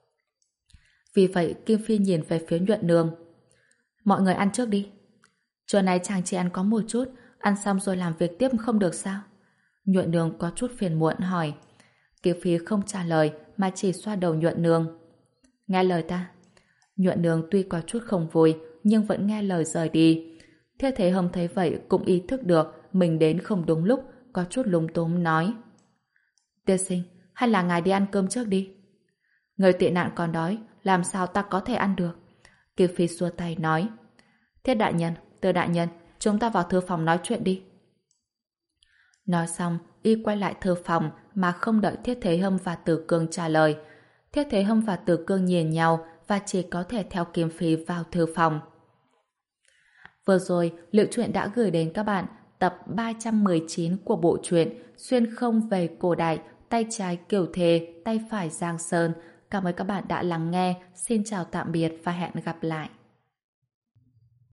Vì vậy, Kim Phi nhìn về phía Nhuận Nương. Mọi người ăn trước đi. Trưa nay chàng chỉ ăn có một chút, ăn xong rồi làm việc tiếp không được sao? Nhuận Nương có chút phiền muộn hỏi. Kim Phi không trả lời mà chỉ xoa đầu Nhuận Nương. Nghe lời ta. Nhuận Nương tuy có chút không vui nhưng vẫn nghe lời rời đi. Thiết Thế Hâm thấy vậy cũng ý thức được mình đến không đúng lúc, có chút lúng túng nói. Tiên sinh, hay là ngài đi ăn cơm trước đi. Người tị nạn còn đói, làm sao ta có thể ăn được? Kim Phi xua tay nói. Thiết đại nhân, Từ đại nhân, chúng ta vào thư phòng nói chuyện đi. Nói xong, y quay lại thư phòng mà không đợi Thiết Thế Hâm và Từ Cương trả lời. Thiết Thế Hâm và Từ Cương nhìn nhau và chỉ có thể theo Kim Phi vào thư phòng. Vừa rồi, Liệu Truyện đã gửi đến các bạn tập ba trăm mười chín của bộ truyện Xuyên không về cổ đại, tay trái Kiều Thề, tay phải Giang Sơn. Cảm ơn các bạn đã lắng nghe. Xin chào tạm biệt và hẹn gặp lại.